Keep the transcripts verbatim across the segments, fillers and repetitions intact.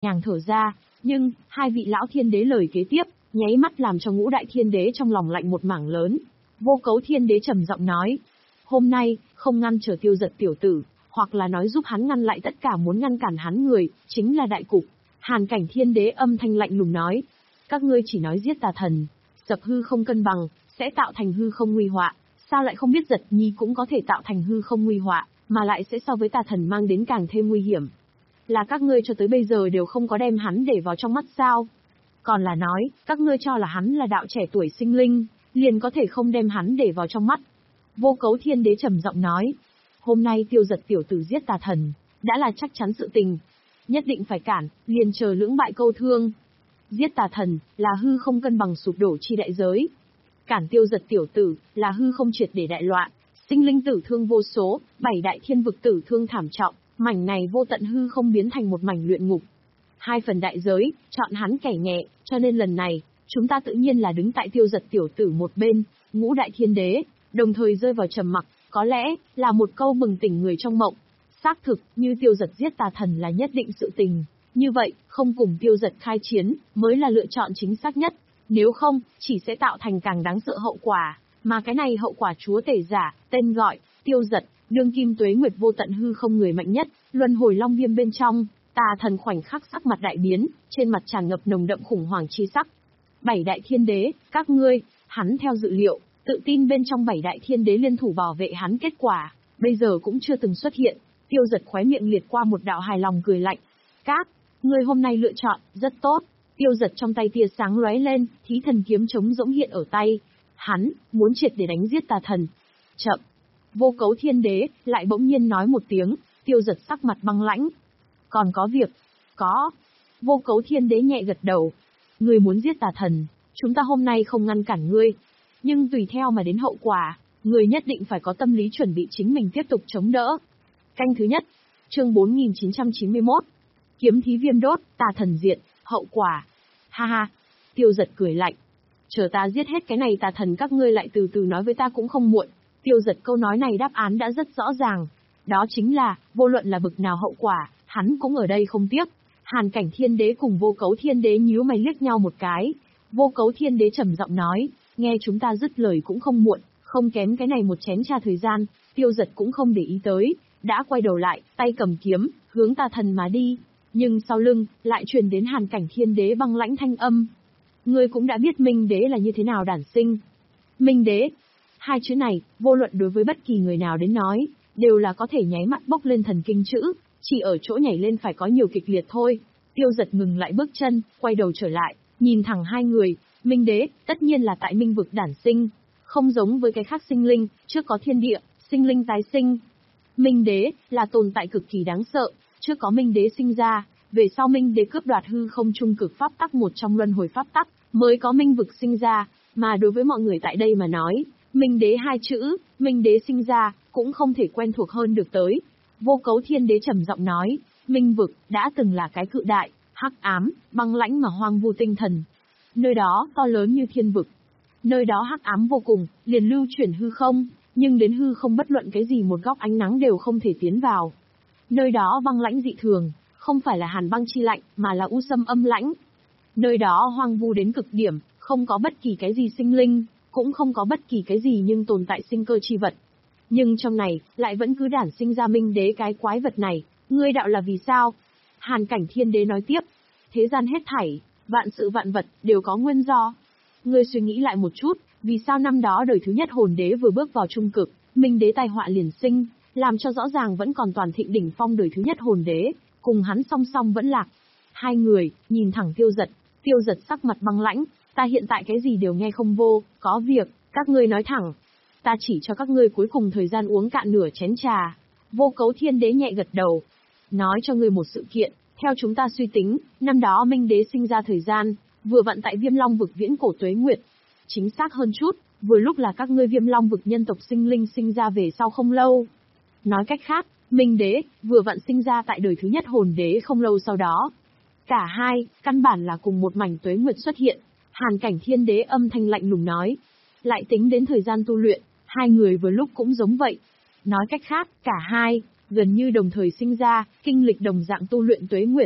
nhàng thở ra, nhưng, hai vị lão thiên đế lời kế tiếp, nháy mắt làm cho ngũ đại thiên đế trong lòng lạnh một mảng lớn. Vô Cấu thiên đế trầm giọng nói, hôm nay, không ngăn trở Tiêu Dật tiểu tử, hoặc là nói giúp hắn ngăn lại tất cả muốn ngăn cản hắn người, chính là đại cục. Hàn Cảnh thiên đế âm thanh lạnh lùng nói, các ngươi chỉ nói giết tà thần, sập hư không cân bằng, sẽ tạo thành hư không nguy họa, sao lại không biết Giật Nhi cũng có thể tạo thành hư không nguy họa, mà lại sẽ so với tà thần mang đến càng thêm nguy hiểm. Là các ngươi cho tới bây giờ đều không có đem hắn để vào trong mắt sao? Còn là nói, các ngươi cho là hắn là đạo trẻ tuổi sinh linh, liền có thể không đem hắn để vào trong mắt. Vô Cấu thiên đế trầm giọng nói, hôm nay Tiêu Dật tiểu tử giết tà thần, đã là chắc chắn sự tình. Nhất định phải cản, liền chờ lưỡng bại câu thương. Giết tà thần, là hư không cân bằng sụp đổ chi đại giới. Cản Tiêu Dật tiểu tử, là hư không triệt để đại loạn, sinh linh tử thương vô số, bảy đại thiên vực tử thương thảm trọng, mảnh này vô tận hư không biến thành một mảnh luyện ngục. Hai phần đại giới, chọn hắn kẻ nhẹ, cho nên lần này, chúng ta tự nhiên là đứng tại Tiêu Dật tiểu tử một bên, ngũ đại thiên đế, đồng thời rơi vào trầm mặc, có lẽ, là một câu bừng tỉnh người trong mộng. Xác thực, như Tiêu Dật giết tà thần là nhất định sự tình, như vậy, không cùng Tiêu Dật khai chiến, mới là lựa chọn chính xác nhất, nếu không, chỉ sẽ tạo thành càng đáng sợ hậu quả, mà cái này hậu quả chúa tể giả, tên gọi, Tiêu Dật, đương kim tuế nguyệt vô tận hư không người mạnh nhất, luân hồi long viêm bên trong, tà thần khoảnh khắc sắc mặt đại biến, trên mặt tràn ngập nồng đậm khủng hoảng chi sắc. Bảy đại thiên đế, các ngươi, hắn theo dự liệu, tự tin bên trong bảy đại thiên đế liên thủ bảo vệ hắn kết quả, bây giờ cũng chưa từng xuất hiện. Tiêu Dật khóe miệng liệt qua một đạo hài lòng cười lạnh. Các, ngươi hôm nay lựa chọn, rất tốt. Tiêu Dật trong tay tia sáng lóe lên, thí thần kiếm trống rỗng hiện ở tay. Hắn, muốn triệt để đánh giết tà thần. Chậm. Vô Cấu thiên đế, lại bỗng nhiên nói một tiếng, Tiêu Dật sắc mặt băng lãnh. Còn có việc. Có. Vô Cấu thiên đế nhẹ gật đầu. Ngươi muốn giết tà thần, chúng ta hôm nay không ngăn cản ngươi. Nhưng tùy theo mà đến hậu quả, ngươi nhất định phải có tâm lý chuẩn bị chính mình tiếp tục chống đỡ. Canh thứ nhất, chương bốn nghìn chín trăm chín mươi mốt. Kiếm thí viêm đốt, tà thần diệt, hậu quả. Ha ha, Tiêu Dật cười lạnh. Chờ ta giết hết cái này tà thần các ngươi lại từ từ nói với ta cũng không muộn. Tiêu Dật câu nói này đáp án đã rất rõ ràng. Đó chính là, vô luận là bực nào hậu quả, hắn cũng ở đây không tiếc. Hàn Cảnh thiên đế cùng Vô Cấu thiên đế nhíu mày liếc nhau một cái. Vô Cấu thiên đế trầm giọng nói, nghe chúng ta dứt lời cũng không muộn, không kém cái này một chén trà thời gian. Tiêu Dật cũng không để ý tới, đã quay đầu lại, tay cầm kiếm, hướng tà thần mà đi. Nhưng sau lưng, lại truyền đến Hàn Cảnh thiên đế băng lãnh thanh âm. Ngươi cũng đã biết Minh đế là như thế nào đản sinh. Minh đế. Hai chữ này, vô luận đối với bất kỳ người nào đến nói, đều là có thể nháy mắt bốc lên thần kinh chữ, chỉ ở chỗ nhảy lên phải có nhiều kịch liệt thôi. Tiêu Dật ngừng lại bước chân, quay đầu trở lại, nhìn thẳng hai người. Minh đế, tất nhiên là tại Minh vực đản sinh. Không giống với cái khác sinh linh, trước có thiên địa, sinh linh tái sinh. Minh đế, là tồn tại cực kỳ đáng sợ, trước có Minh đế sinh ra, về sau Minh đế cướp đoạt hư không trung cực pháp tắc một trong luân hồi pháp tắc, mới có Minh vực sinh ra, mà đối với mọi người tại đây mà nói, Minh đế hai chữ, Minh đế sinh ra, cũng không thể quen thuộc hơn được tới. Vô Cấu thiên đế trầm giọng nói, Minh vực, đã từng là cái cự đại, hắc ám, băng lãnh mà hoang vu tinh thần. Nơi đó, to lớn như thiên vực. Nơi đó hắc ám vô cùng, liền lưu chuyển hư không, nhưng đến hư không bất luận cái gì một góc ánh nắng đều không thể tiến vào. Nơi đó băng lãnh dị thường, không phải là hàn băng chi lạnh, mà là u sâm âm lãnh. Nơi đó hoang vu đến cực điểm, không có bất kỳ cái gì sinh linh, cũng không có bất kỳ cái gì nhưng tồn tại sinh cơ chi vật. Nhưng trong này, lại vẫn cứ đản sinh ra Minh đế cái quái vật này, ngươi đạo là vì sao? Hàn Cảnh thiên đế nói tiếp, thế gian hết thảy, vạn sự vạn vật, đều có nguyên do. Ngươi suy nghĩ lại một chút, vì sao năm đó đời thứ nhất hồn đế vừa bước vào trung cực, Minh đế tai họa liền sinh, làm cho rõ ràng vẫn còn toàn thịnh đỉnh phong đời thứ nhất hồn đế, cùng hắn song song vẫn lạc. Hai người, nhìn thẳng Tiêu Dật, Tiêu Dật sắc mặt băng lãnh, ta hiện tại cái gì đều nghe không vô, có việc, các ngươi nói thẳng. Ta chỉ cho các ngươi cuối cùng thời gian uống cạn nửa chén trà. Vô Cấu thiên đế nhẹ gật đầu. Nói cho ngươi một sự kiện, theo chúng ta suy tính, năm đó Minh đế sinh ra thời gian, vừa vặn tại Viêm Long vực viễn cổ tuế nguyệt. Chính xác hơn chút, vừa lúc là các ngươi Viêm Long vực nhân tộc sinh linh sinh ra về sau không lâu. Nói cách khác, Minh đế, vừa vặn sinh ra tại đời thứ nhất hồn đế không lâu sau đó. Cả hai, căn bản là cùng một mảnh tuế nguyệt xuất hiện. Hàn Cảnh thiên đế âm thanh lạnh lùng nói. Lại tính đến thời gian tu luyện, hai người vừa lúc cũng giống vậy. Nói cách khác, cả hai, gần như đồng thời sinh ra, kinh lịch đồng dạng tu luyện tuế nguyệt.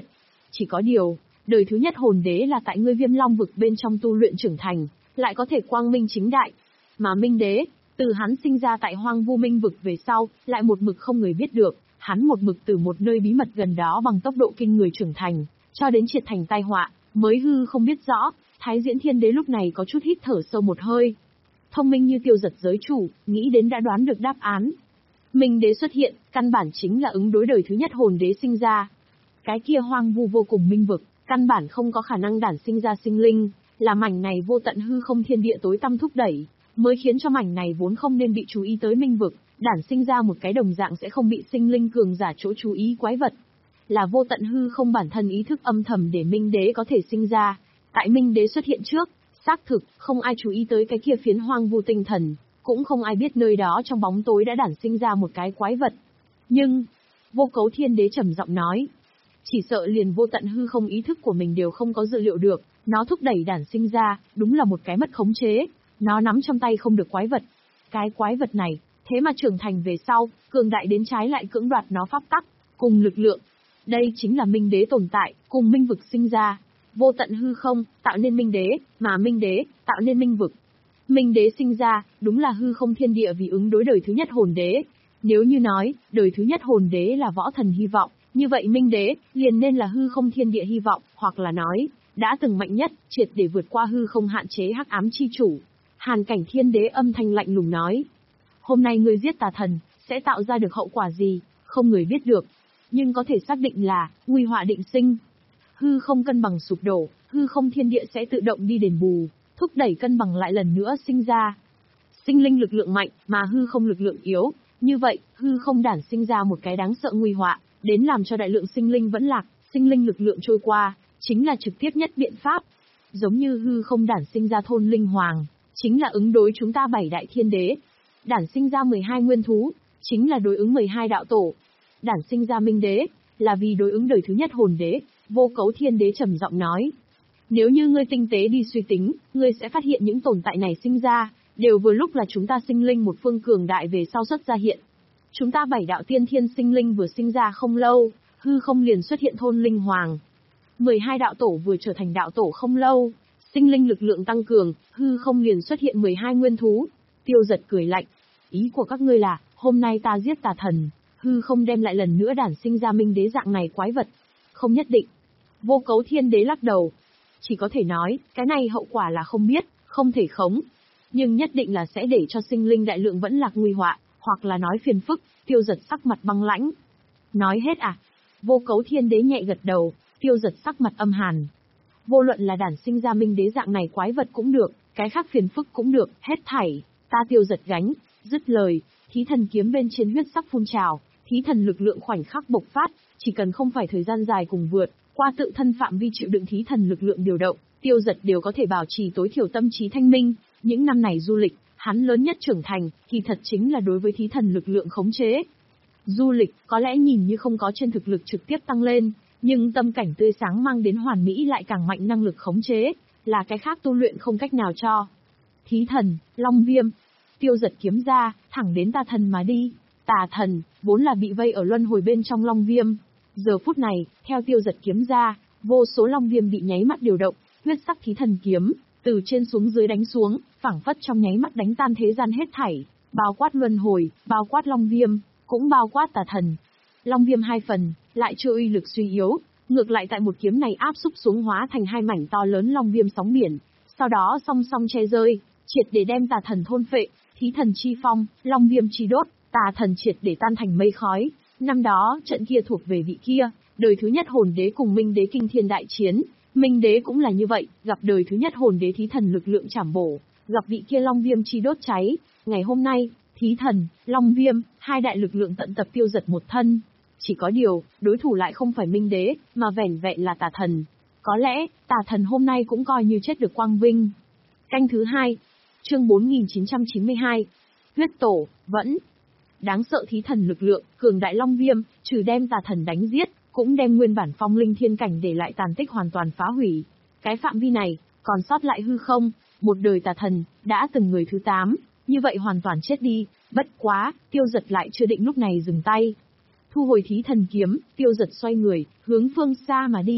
Chỉ có điều, đời thứ nhất hồn đế là tại ngươi Viêm Long vực bên trong tu luyện trưởng thành, lại có thể quang minh chính đại. Mà Minh đế, từ hắn sinh ra tại Hoang Vu Minh vực về sau, lại một mực không người biết được, hắn một mực từ một nơi bí mật gần đó bằng tốc độ kinh người trưởng thành, cho đến triệt thành tai họa, mới hư không biết rõ. Thái Diễn Thiên Đế lúc này có chút hít thở sâu một hơi. Thông minh như Tiêu Giật giới chủ, nghĩ đến đã đoán được đáp án. Minh đế xuất hiện, căn bản chính là ứng đối đời thứ nhất hồn đế sinh ra. Cái kia hoang vu vô cùng minh vực, căn bản không có khả năng đản sinh ra sinh linh, là mảnh này vô tận hư không thiên địa tối tăm thúc đẩy, mới khiến cho mảnh này vốn không nên bị chú ý tới minh vực, đản sinh ra một cái đồng dạng sẽ không bị sinh linh cường giả chỗ chú ý quái vật. Là vô tận hư không bản thân ý thức âm thầm để Minh đế có thể sinh ra. Tại Minh đế xuất hiện trước, xác thực, không ai chú ý tới cái kia phiến hoang vu tinh thần, cũng không ai biết nơi đó trong bóng tối đã đản sinh ra một cái quái vật. Nhưng, Vô Cấu Thiên Đế trầm giọng nói, chỉ sợ liền vô tận hư không ý thức của mình đều không có dự liệu được, nó thúc đẩy đản sinh ra, đúng là một cái mất khống chế, nó nắm trong tay không được quái vật. Cái quái vật này, thế mà trưởng thành về sau, cường đại đến trái lại cưỡng đoạt nó pháp tắc, cùng lực lượng. Đây chính là Minh đế tồn tại, cùng minh vực sinh ra. Vô tận hư không, tạo nên Minh đế, mà Minh đế, tạo nên minh vực. Minh đế sinh ra, đúng là hư không thiên địa vì ứng đối đời thứ nhất hồn đế. Nếu như nói, đời thứ nhất hồn đế là võ thần hy vọng, như vậy Minh đế, liền nên là hư không thiên địa hy vọng, hoặc là nói, đã từng mạnh nhất, triệt để vượt qua hư không hạn chế hắc ám chi chủ. Hàn Cảnh Thiên Đế âm thanh lạnh lùng nói, hôm nay ngươi giết tà thần, sẽ tạo ra được hậu quả gì, không người biết được. Nhưng có thể xác định là, nguy họa định sinh. Hư không cân bằng sụp đổ, hư không thiên địa sẽ tự động đi đền bù, thúc đẩy cân bằng lại lần nữa sinh ra. Sinh linh lực lượng mạnh, mà hư không lực lượng yếu, như vậy, hư không đản sinh ra một cái đáng sợ nguy họa, đến làm cho đại lượng sinh linh vẫn lạc, sinh linh lực lượng trôi qua, chính là trực tiếp nhất biện pháp. Giống như hư không đản sinh ra thôn linh hoàng, chính là ứng đối chúng ta bảy đại thiên đế. Đản sinh ra mười hai nguyên thú, chính là đối ứng mười hai đạo tổ. Đản sinh ra Minh đế, là vì đối ứng đời thứ nhất hồn đế. Vô Cấu Thiên Đế trầm giọng nói, nếu như ngươi tinh tế đi suy tính, ngươi sẽ phát hiện những tồn tại này sinh ra, đều vừa lúc là chúng ta sinh linh một phương cường đại về sau xuất ra hiện. Chúng ta bảy đạo tiên thiên sinh linh vừa sinh ra không lâu, hư không liền xuất hiện thôn linh hoàng. mười hai đạo tổ vừa trở thành đạo tổ không lâu, sinh linh lực lượng tăng cường, hư không liền xuất hiện mười hai nguyên thú. Tiêu Giật cười lạnh, ý của các ngươi là, hôm nay ta giết tà thần, hư không đem lại lần nữa đản sinh ra Minh đế dạng này quái vật. Không nhất định. Vô Cấu Thiên Đế lắc đầu. Chỉ có thể nói, cái này hậu quả là không biết, không thể khống. Nhưng nhất định là sẽ để cho sinh linh đại lượng vẫn lạc nguy họa, hoặc là nói phiền phức. Tiêu Giật sắc mặt băng lãnh. Nói hết à? Vô Cấu Thiên Đế nhẹ gật đầu, Tiêu Giật sắc mặt âm hàn. Vô luận là đản sinh ra Minh đế dạng này quái vật cũng được, cái khác phiền phức cũng được, hết thảy, ta Tiêu Giật gánh. Dứt lời, thí thần kiếm bên trên huyết sắc phun trào, thí thần lực lượng khoảnh khắc bộc phát, chỉ cần không phải thời gian dài cùng vượt qua tự thân phạm vi chịu đựng thí thần lực lượng điều động, Tiêu Giật đều có thể bảo trì tối thiểu tâm trí thanh minh. Những năm này du lịch, hắn lớn nhất trưởng thành, thì thật chính là đối với thí thần lực lượng khống chế. Du lịch, có lẽ nhìn như không có trên thực lực trực tiếp tăng lên, nhưng tâm cảnh tươi sáng mang đến hoàn mỹ lại càng mạnh năng lực khống chế, là cái khác tu luyện không cách nào cho. Thí thần, Long Viêm, Tiêu Giật kiếm ra, thẳng đến tà thần mà đi. Tà thần, vốn là bị vây ở luân hồi bên trong Long Viêm. Giờ phút này, theo Tiêu Giật kiếm ra, vô số Long Viêm bị nháy mắt điều động, huyết sắc thí thần kiếm, từ trên xuống dưới đánh xuống, phảng phất trong nháy mắt đánh tan thế gian hết thảy, bao quát luân hồi, bao quát Long Viêm, cũng bao quát tà thần. Long Viêm hai phần, lại chưa uy lực suy yếu, ngược lại tại một kiếm này áp xúc xuống hóa thành hai mảnh to lớn Long Viêm sóng biển, sau đó song song che rơi, triệt để đem tà thần thôn phệ, thí thần chi phong, Long Viêm chi đốt, tà thần triệt để tan thành mây khói. Năm đó, trận kia thuộc về vị kia, đời thứ nhất hồn đế cùng Minh đế kinh thiên đại chiến, Minh đế cũng là như vậy, gặp đời thứ nhất hồn đế thí thần lực lượng chảm bổ, gặp vị kia Long Viêm chi đốt cháy. Ngày hôm nay, thí thần, Long Viêm, hai đại lực lượng tận tập Tiêu Giật một thân. Chỉ có điều, đối thủ lại không phải Minh đế, mà vẻn vẹn là tà thần. Có lẽ, tà thần hôm nay cũng coi như chết được quang vinh. Canh thứ hai, chương bốn nghìn chín trăm chín mươi hai, huyết tổ, vẫn. Đáng sợ thí thần lực lượng, cường đại Long Viêm, trừ đem tà thần đánh giết, cũng đem nguyên bản phong linh thiên cảnh để lại tàn tích hoàn toàn phá hủy. Cái phạm vi này, còn sót lại hư không, một đời tà thần, đã từng người thứ tám, như vậy hoàn toàn chết đi. Bất quá, Tiêu Giật lại chưa định lúc này dừng tay. Thu hồi thí thần kiếm, Tiêu Giật xoay người, hướng phương xa mà đi.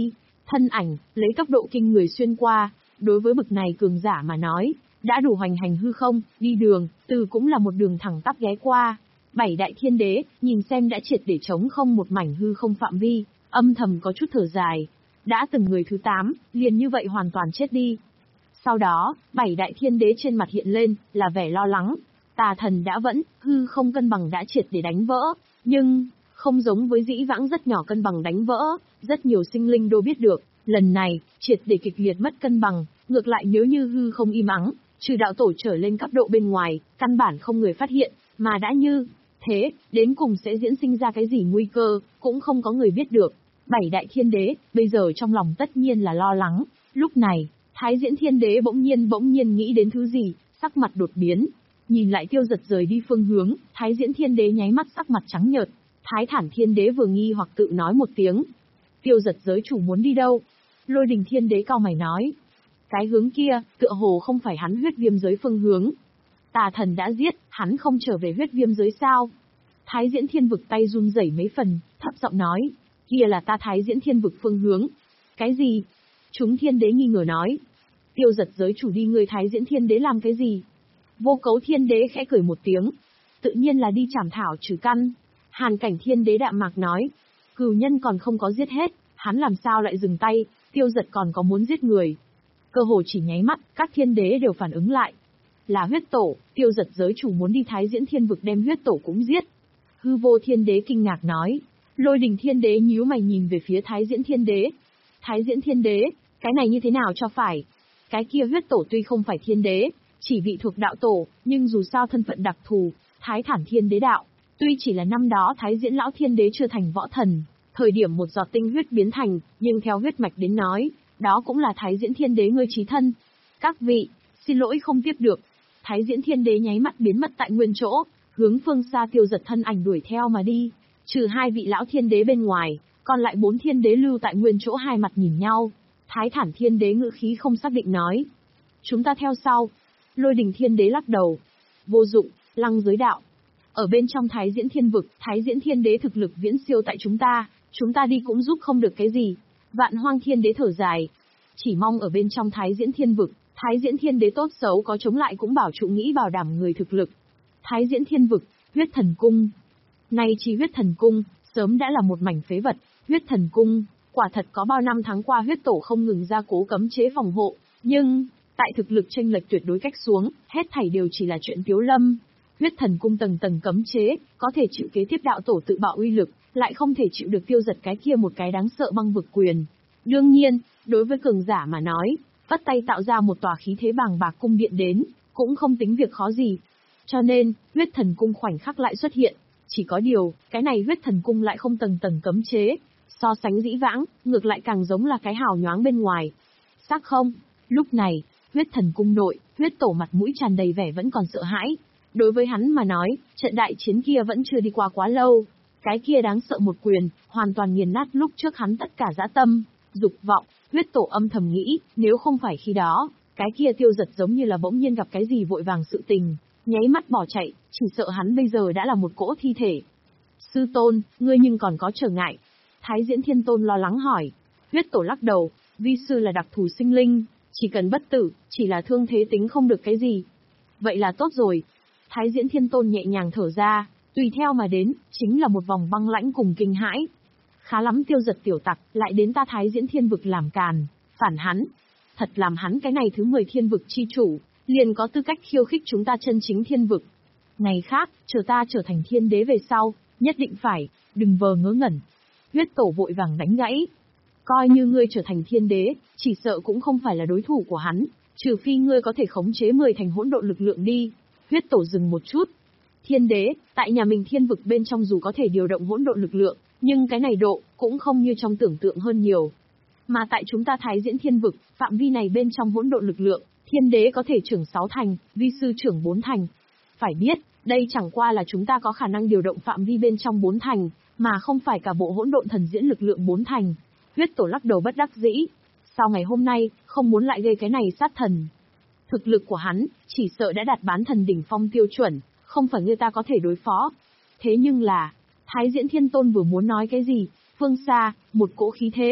Thân ảnh, lấy tốc độ kinh người xuyên qua, đối với bực này cường giả mà nói, đã đủ hoành hành hư không, đi đường, từ cũng là một đường thẳng tắp ghé qua. Bảy đại thiên đế, nhìn xem đã triệt để trống không một mảnh hư không phạm vi, âm thầm có chút thở dài. Đã từng người thứ tám, liền như vậy hoàn toàn chết đi. Sau đó, bảy đại thiên đế trên mặt hiện lên, là vẻ lo lắng. Tà thần đã vẫn, hư không cân bằng đã triệt để đánh vỡ, nhưng, không giống với dĩ vãng rất nhỏ cân bằng đánh vỡ, rất nhiều sinh linh đô biết được, lần này, triệt để kịch liệt mất cân bằng, ngược lại nếu như hư không im ắng, trừ đạo tổ trở lên cấp độ bên ngoài, căn bản không người phát hiện, mà đã như thế, đến cùng sẽ diễn sinh ra cái gì nguy cơ, cũng không có người biết được. Bảy đại thiên đế, bây giờ trong lòng tất nhiên là lo lắng, lúc này, Thái Diễn Thiên Đế bỗng nhiên bỗng nhiên nghĩ đến thứ gì, sắc mặt đột biến, nhìn lại Tiêu Giật rời đi phương hướng, Thái Diễn Thiên Đế nháy mắt sắc mặt trắng nhợt. Thái Thản Thiên Đế vừa nghi hoặc tự nói một tiếng. Tiêu Giật giới chủ muốn đi đâu? Lôi Đình Thiên Đế cau mày nói. Cái hướng kia, tựa hồ không phải hắn huyết viêm giới phương hướng. Tà thần đã giết, hắn không trở về huyết viêm giới sao? Thái Diễn Thiên Vực tay run rẩy mấy phần, thấp giọng nói. Kia là ta Thái Diễn Thiên Vực phương hướng. Cái gì? Chúng Thiên Đế nghi ngờ nói. Tiêu Giật giới chủ đi người Thái Diễn Thiên Đế làm cái gì? Vô Cấu Thiên Đế khẽ cười một tiếng. Tự nhiên là đi trảm thảo trừ căn. Hàn Cảnh Thiên Đế đạm mạc nói. Cừu nhân còn không có giết hết, hắn làm sao lại dừng tay, Tiêu Giật còn có muốn giết người. Cơ hồ chỉ nháy mắt, các thiên đế đều phản ứng lại. Là huyết tổ, Tiêu Giật giới chủ muốn đi Thái Diễn Thiên Vực đem huyết tổ cũng giết. Hư Vô Thiên Đế kinh ngạc nói. Lôi Đình Thiên Đế nhíu mày nhìn về phía Thái Diễn Thiên Đế. Thái Diễn Thiên Đế, cái này như thế nào cho phải? Cái kia huyết tổ tuy không phải thiên đế, chỉ vị thuộc đạo tổ, nhưng dù sao thân phận đặc thù, Thái Thản Thiên Đế đạo, tuy chỉ là năm đó Thái Diễn Lão Thiên Đế chưa thành võ thần, thời điểm một giọt tinh huyết biến thành, nhưng theo huyết mạch đến nói, đó cũng là Thái Diễn Thiên Đế ngươi chí thân. Các vị, xin lỗi không tiếp được. Thái Diễn Thiên Đế nháy mắt biến mất tại nguyên chỗ, hướng phương xa Tiêu Giật thân ảnh đuổi theo mà đi. Trừ hai vị lão thiên đế bên ngoài, còn lại bốn thiên đế lưu tại nguyên chỗ hai mặt nhìn nhau. Thái Thản Thiên Đế ngữ khí không xác định nói. Chúng ta theo sau. Lôi Đình Thiên Đế lắc đầu. Vô dụng, lăng giới đạo. Ở bên trong Thái Diễn Thiên Vực, Thái Diễn Thiên Đế thực lực viễn siêu tại chúng ta, chúng ta đi cũng giúp không được cái gì. Vạn Hoang Thiên Đế thở dài. Chỉ mong ở bên trong Thái Diễn Thiên Vực, Thái Diễn Thiên Đế tốt xấu có chống lại cũng bảo trụ nghĩ bảo đảm người thực lực. Thái Diễn Thiên Vực, Huyết Thần Cung. Nay chi Huyết Thần Cung, sớm đã là một mảnh phế vật. Huyết Thần Cung, quả thật có bao năm tháng qua huyết tổ không ngừng ra cố cấm chế phòng hộ, nhưng, tại thực lực chênh lệch tuyệt đối cách xuống, hết thảy đều chỉ là chuyện tiếu lâm. Huyết Thần Cung tầng tầng cấm chế, có thể chịu kế tiếp đạo tổ tự bạo uy lực, lại không thể chịu được Tiêu Giật cái kia một cái đáng sợ băng vực quyền. Đương nhiên, đối với cường giả mà nói, vắt tay tạo ra một tòa khí thế bàng bạc cung điện đến, cũng không tính việc khó gì. Cho nên, Huyết Thần Cung khoảnh khắc lại xuất hiện. Chỉ có điều, cái này Huyết Thần Cung lại không tầng tầng cấm chế. So sánh dĩ vãng, ngược lại càng giống là cái hào nhoáng bên ngoài. Xác không? Lúc này, Huyết Thần Cung nội, huyết tổ mặt mũi tràn đầy vẻ vẫn còn sợ hãi. Đối với hắn mà nói, trận đại chiến kia vẫn chưa đi qua quá lâu. Cái kia đáng sợ một quyền, hoàn toàn nghiền nát lúc trước hắn tất cả dã tâm, dục vọng. Huyết tổ âm thầm nghĩ, nếu không phải khi đó, cái kia Tiêu Giật giống như là bỗng nhiên gặp cái gì vội vàng sự tình, nháy mắt bỏ chạy, chỉ sợ hắn bây giờ đã là một cỗ thi thể. Sư tôn, ngươi nhưng còn có trở ngại. Thái Diễn Thiên Tôn lo lắng hỏi. Huyết tổ lắc đầu, vi sư là đặc thù sinh linh, chỉ cần bất tử, chỉ là thương thế tính không được cái gì. Vậy là tốt rồi. Thái Diễn Thiên Tôn nhẹ nhàng thở ra, tùy theo mà đến, chính là một vòng băng lãnh cùng kinh hãi. Khá lắm Tiêu Giật tiểu tặc, lại đến ta Thái Diễn Thiên Vực làm càn, phản hắn. Thật làm hắn cái này thứ mười thiên vực chi chủ, liền có tư cách khiêu khích chúng ta chân chính thiên vực. Ngày khác, chờ ta trở thành thiên đế về sau, nhất định phải, đừng vờ ngớ ngẩn. Huyết tổ vội vàng đánh gãy. Coi như ngươi trở thành thiên đế, chỉ sợ cũng không phải là đối thủ của hắn, trừ phi ngươi có thể khống chế mười thành hỗn độn lực lượng đi. Huyết tổ dừng một chút. Thiên đế, tại nhà mình thiên vực bên trong dù có thể điều động hỗn độn lực lượng, nhưng cái này độ, cũng không như trong tưởng tượng hơn nhiều. Mà tại chúng ta Thái Diễn Thiên Vực, phạm vi này bên trong hỗn độn lực lượng, thiên đế có thể trưởng sáu thành, vi sư trưởng bốn thành. Phải biết, đây chẳng qua là chúng ta có khả năng điều động phạm vi bên trong bốn thành, mà không phải cả bộ hỗn độn thần diễn lực lượng bốn thành. Huyết tổ lắc đầu bất đắc dĩ. Sau ngày hôm nay, không muốn lại gây cái này sát thần. Thực lực của hắn, chỉ sợ đã đạt bán thần đỉnh phong tiêu chuẩn, không phải người ta có thể đối phó. Thế nhưng là, Thái Diễn Thiên Tôn vừa muốn nói cái gì, phương xa, một cỗ khí thế.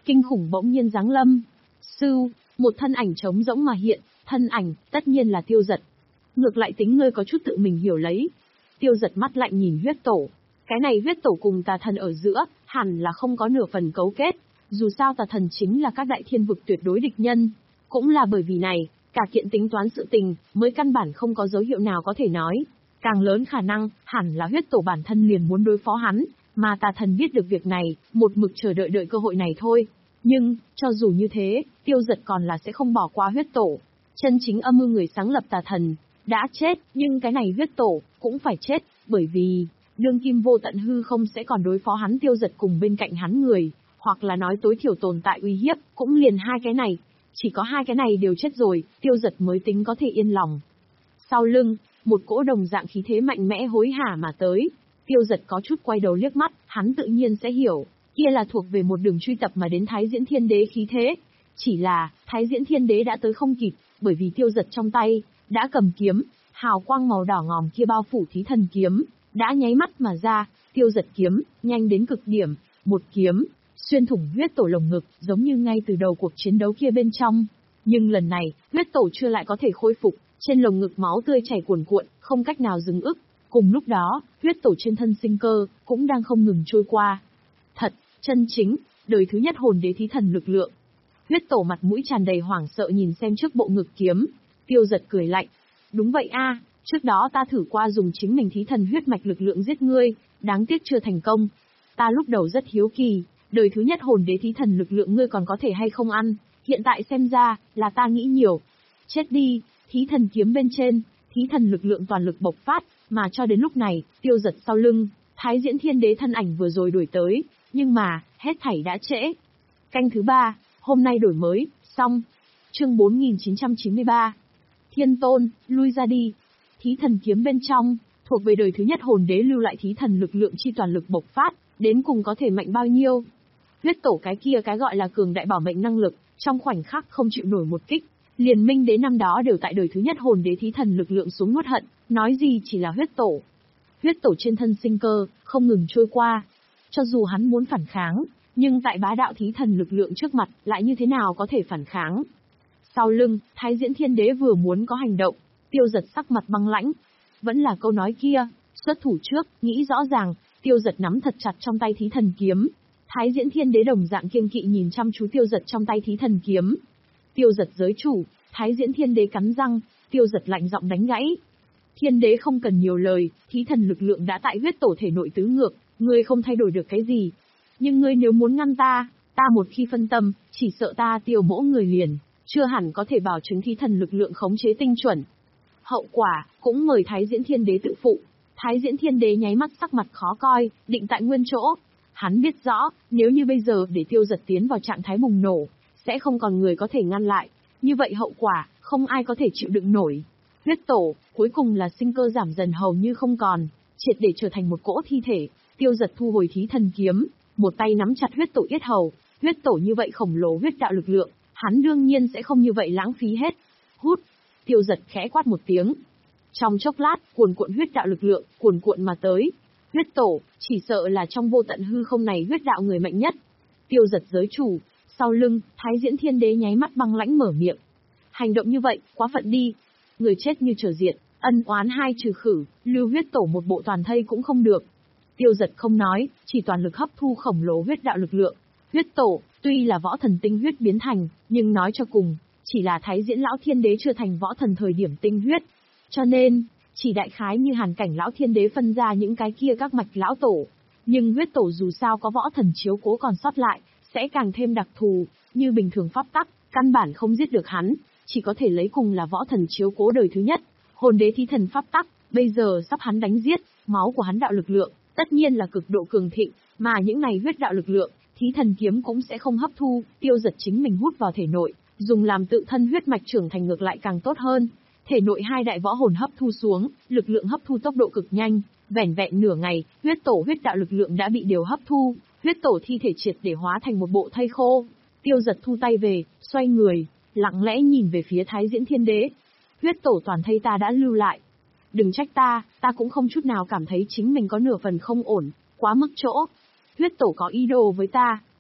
kinh khủng bỗng nhiên giáng lâm. Sưu, một thân ảnh trống rỗng mà hiện, thân ảnh, tất nhiên là Tiêu Dật. Ngược lại tính ngươi có chút tự mình hiểu lấy. Tiêu Dật mắt lạnh nhìn huyết tổ. Cái này huyết tổ cùng tà thần ở giữa, hẳn là không có nửa phần cấu kết. Dù sao tà thần chính là các đại thiên vực tuyệt đối địch nhân. Cũng là bởi vì này, cả kiện tính toán sự tình, mới căn bản không có dấu hiệu nào có thể nói. Càng lớn khả năng, hẳn là huyết tổ bản thân liền muốn đối phó hắn, mà tà thần biết được việc này, một mực chờ đợi đợi cơ hội này thôi. Nhưng, cho dù như thế, Tiêu Dật còn là sẽ không bỏ qua huyết tổ. Chân chính âm mưu người sáng lập tà thần, đã chết, nhưng cái này huyết tổ, cũng phải chết, bởi vì, đương kim vô tận hư không sẽ còn đối phó hắn Tiêu Dật cùng bên cạnh hắn người, hoặc là nói tối thiểu tồn tại uy hiếp, cũng liền hai cái này. Chỉ có hai cái này đều chết rồi, Tiêu Dật mới tính có thể yên lòng. Sau lưng, một cỗ đồng dạng khí thế mạnh mẽ hối hả mà tới. Tiêu Dật có chút quay đầu liếc mắt, hắn tự nhiên sẽ hiểu, kia là thuộc về một đường truy tập mà đến Thái Diễn Thiên Đế khí thế. Chỉ là, Thái Diễn Thiên Đế đã tới không kịp, bởi vì Tiêu Dật trong tay, đã cầm kiếm, hào quang màu đỏ ngòm kia bao phủ thí thần kiếm, đã nháy mắt mà ra, Tiêu Dật kiếm, nhanh đến cực điểm, một kiếm, xuyên thủng huyết tổ lồng ngực, giống như ngay từ đầu cuộc chiến đấu kia bên trong. Nhưng lần này, huyết tổ chưa lại có thể khôi phục, trên lồng ngực máu tươi chảy cuồn cuộn, không cách nào dừng ức. Cùng lúc đó, huyết tổ trên thân sinh cơ, cũng đang không ngừng trôi qua. Thật, chân chính, đời thứ nhất hồn đế thí thần lực lượng. Huyết tổ mặt mũi tràn đầy hoảng sợ nhìn xem trước bộ ngực kiếm. Tiêu Dật cười lạnh. Đúng vậy a, trước đó ta thử qua dùng chính mình thí thần huyết mạch lực lượng giết ngươi, đáng tiếc chưa thành công. Ta lúc đầu rất hiếu kỳ, đời thứ nhất hồn đế thí thần lực lượng ngươi còn có thể hay không ăn, hiện tại xem ra, là ta nghĩ nhiều. Chết đi, thí thần kiếm bên trên, thí thần lực lượng toàn lực bộc phát, mà cho đến lúc này, Tiêu Dật sau lưng, Thái Diễn Thiên Đế thân ảnh vừa rồi đuổi tới, nhưng mà, hết thảy đã trễ. Canh thứ ba, hôm nay đổi mới, xong. Chương bốn nghìn chín trăm chín mươi ba. Thiên Tôn, lui ra đi. Thí thần kiếm bên trong, thuộc về đời thứ nhất hồn đế lưu lại thí thần lực lượng chi toàn lực bộc phát, đến cùng có thể mạnh bao nhiêu. Huyết tổ cái kia cái gọi là cường đại bảo mệnh năng lực, trong khoảnh khắc không chịu nổi một kích. Liền minh đế năm đó đều tại đời thứ nhất hồn đế thí thần lực lượng xuống nuốt hận, nói gì chỉ là huyết tổ. Huyết tổ trên thân sinh cơ, không ngừng trôi qua. Cho dù hắn muốn phản kháng, nhưng tại bá đạo thí thần lực lượng trước mặt, lại như thế nào có thể phản kháng. Sau lưng, Thái Diễn Thiên Đế vừa muốn có hành động, Tiêu Dật sắc mặt băng lãnh. Vẫn là câu nói kia, xuất thủ trước, nghĩ rõ ràng, Tiêu Dật nắm thật chặt trong tay thí thần kiếm. Thái Diễn Thiên Đế đồng dạng kiêng kỵ nhìn chăm chú Tiêu Dật trong tay thí thần kiếm. Tiêu Dật giới chủ, Thái Diễn Thiên Đế cắn răng, Tiêu Dật lạnh giọng đánh gãy. Thiên Đế không cần nhiều lời, thí thần lực lượng đã tại huyết tổ thể nội tứ ngược, ngươi không thay đổi được cái gì. Nhưng ngươi nếu muốn ngăn ta, ta một khi phân tâm, chỉ sợ ta tiêu mỗ người liền, chưa hẳn có thể bảo chứng thí thần lực lượng khống chế tinh chuẩn. Hậu quả, cũng mời Thái Diễn Thiên Đế tự phụ. Thái Diễn Thiên Đế nháy mắt sắc mặt khó coi, định tại nguyên chỗ. Hắn biết rõ, nếu như bây giờ để Tiêu Dật tiến vào trạng thái bùng nổ, sẽ không còn người có thể ngăn lại. Như vậy hậu quả, không ai có thể chịu đựng nổi. Huyết tổ, cuối cùng là sinh cơ giảm dần hầu như không còn, triệt để trở thành một cỗ thi thể. Tiêu Dật thu hồi thí thần kiếm, một tay nắm chặt huyết tổ yết hầu. Huyết tổ như vậy khổng lồ huyết đạo lực lượng, hắn đương nhiên sẽ không như vậy lãng phí hết. Hút. Tiêu Dật khẽ quát một tiếng. Trong chốc lát, cuồn cuộn huyết đạo lực lượng, cuồn cuộn mà tới. Huyết tổ, chỉ sợ là trong vô tận hư không này huyết đạo người mạnh nhất. Tiêu Dật giới chủ, sau lưng, Thái Diễn Thiên Đế nháy mắt băng lãnh mở miệng. Hành động như vậy, quá phận đi. Người chết như trở diệt, ân oán hai trừ khử, lưu huyết tổ một bộ toàn thây cũng không được. Tiêu Dật không nói, chỉ toàn lực hấp thu khổng lồ huyết đạo lực lượng. Huyết tổ, tuy là võ thần tinh huyết biến thành, nhưng nói cho cùng, chỉ là Thái Diễn Lão Thiên Đế chưa thành võ thần thời điểm tinh huyết. Cho nên, chỉ đại khái như Hàn Cảnh Lão Thiên Đế phân ra những cái kia các mạch lão tổ. Nhưng huyết tổ dù sao có võ thần chiếu cố còn sót lại, sẽ càng thêm đặc thù, như bình thường pháp tắc, căn bản không giết được hắn, chỉ có thể lấy cùng là võ thần chiếu cố đời thứ nhất, hồn đế thí thần pháp tắc, bây giờ sắp hắn đánh giết, máu của hắn đạo lực lượng, tất nhiên là cực độ cường thịnh, mà những này huyết đạo lực lượng, thí thần kiếm cũng sẽ không hấp thu, Tiêu Dật chính mình hút vào thể nội, dùng làm tự thân huyết mạch trưởng thành ngược lại càng tốt hơn. Thể nội hai đại võ hồn hấp thu xuống, lực lượng hấp thu tốc độ cực nhanh, vẻn vẹn nửa ngày, huyết tổ huyết đạo lực lượng đã bị điều hấp thu, huyết tổ thi thể triệt để hóa thành một bộ thây khô. Tiêu Dật thu tay về, xoay người, lặng lẽ nhìn về phía Thái Diễn Thiên Đế. Huyết tổ toàn thây ta đã lưu lại. Đừng trách ta, ta cũng không chút nào cảm thấy chính mình có nửa phần không ổn, quá mức chỗ. Huyết tổ có ý đồ với ta,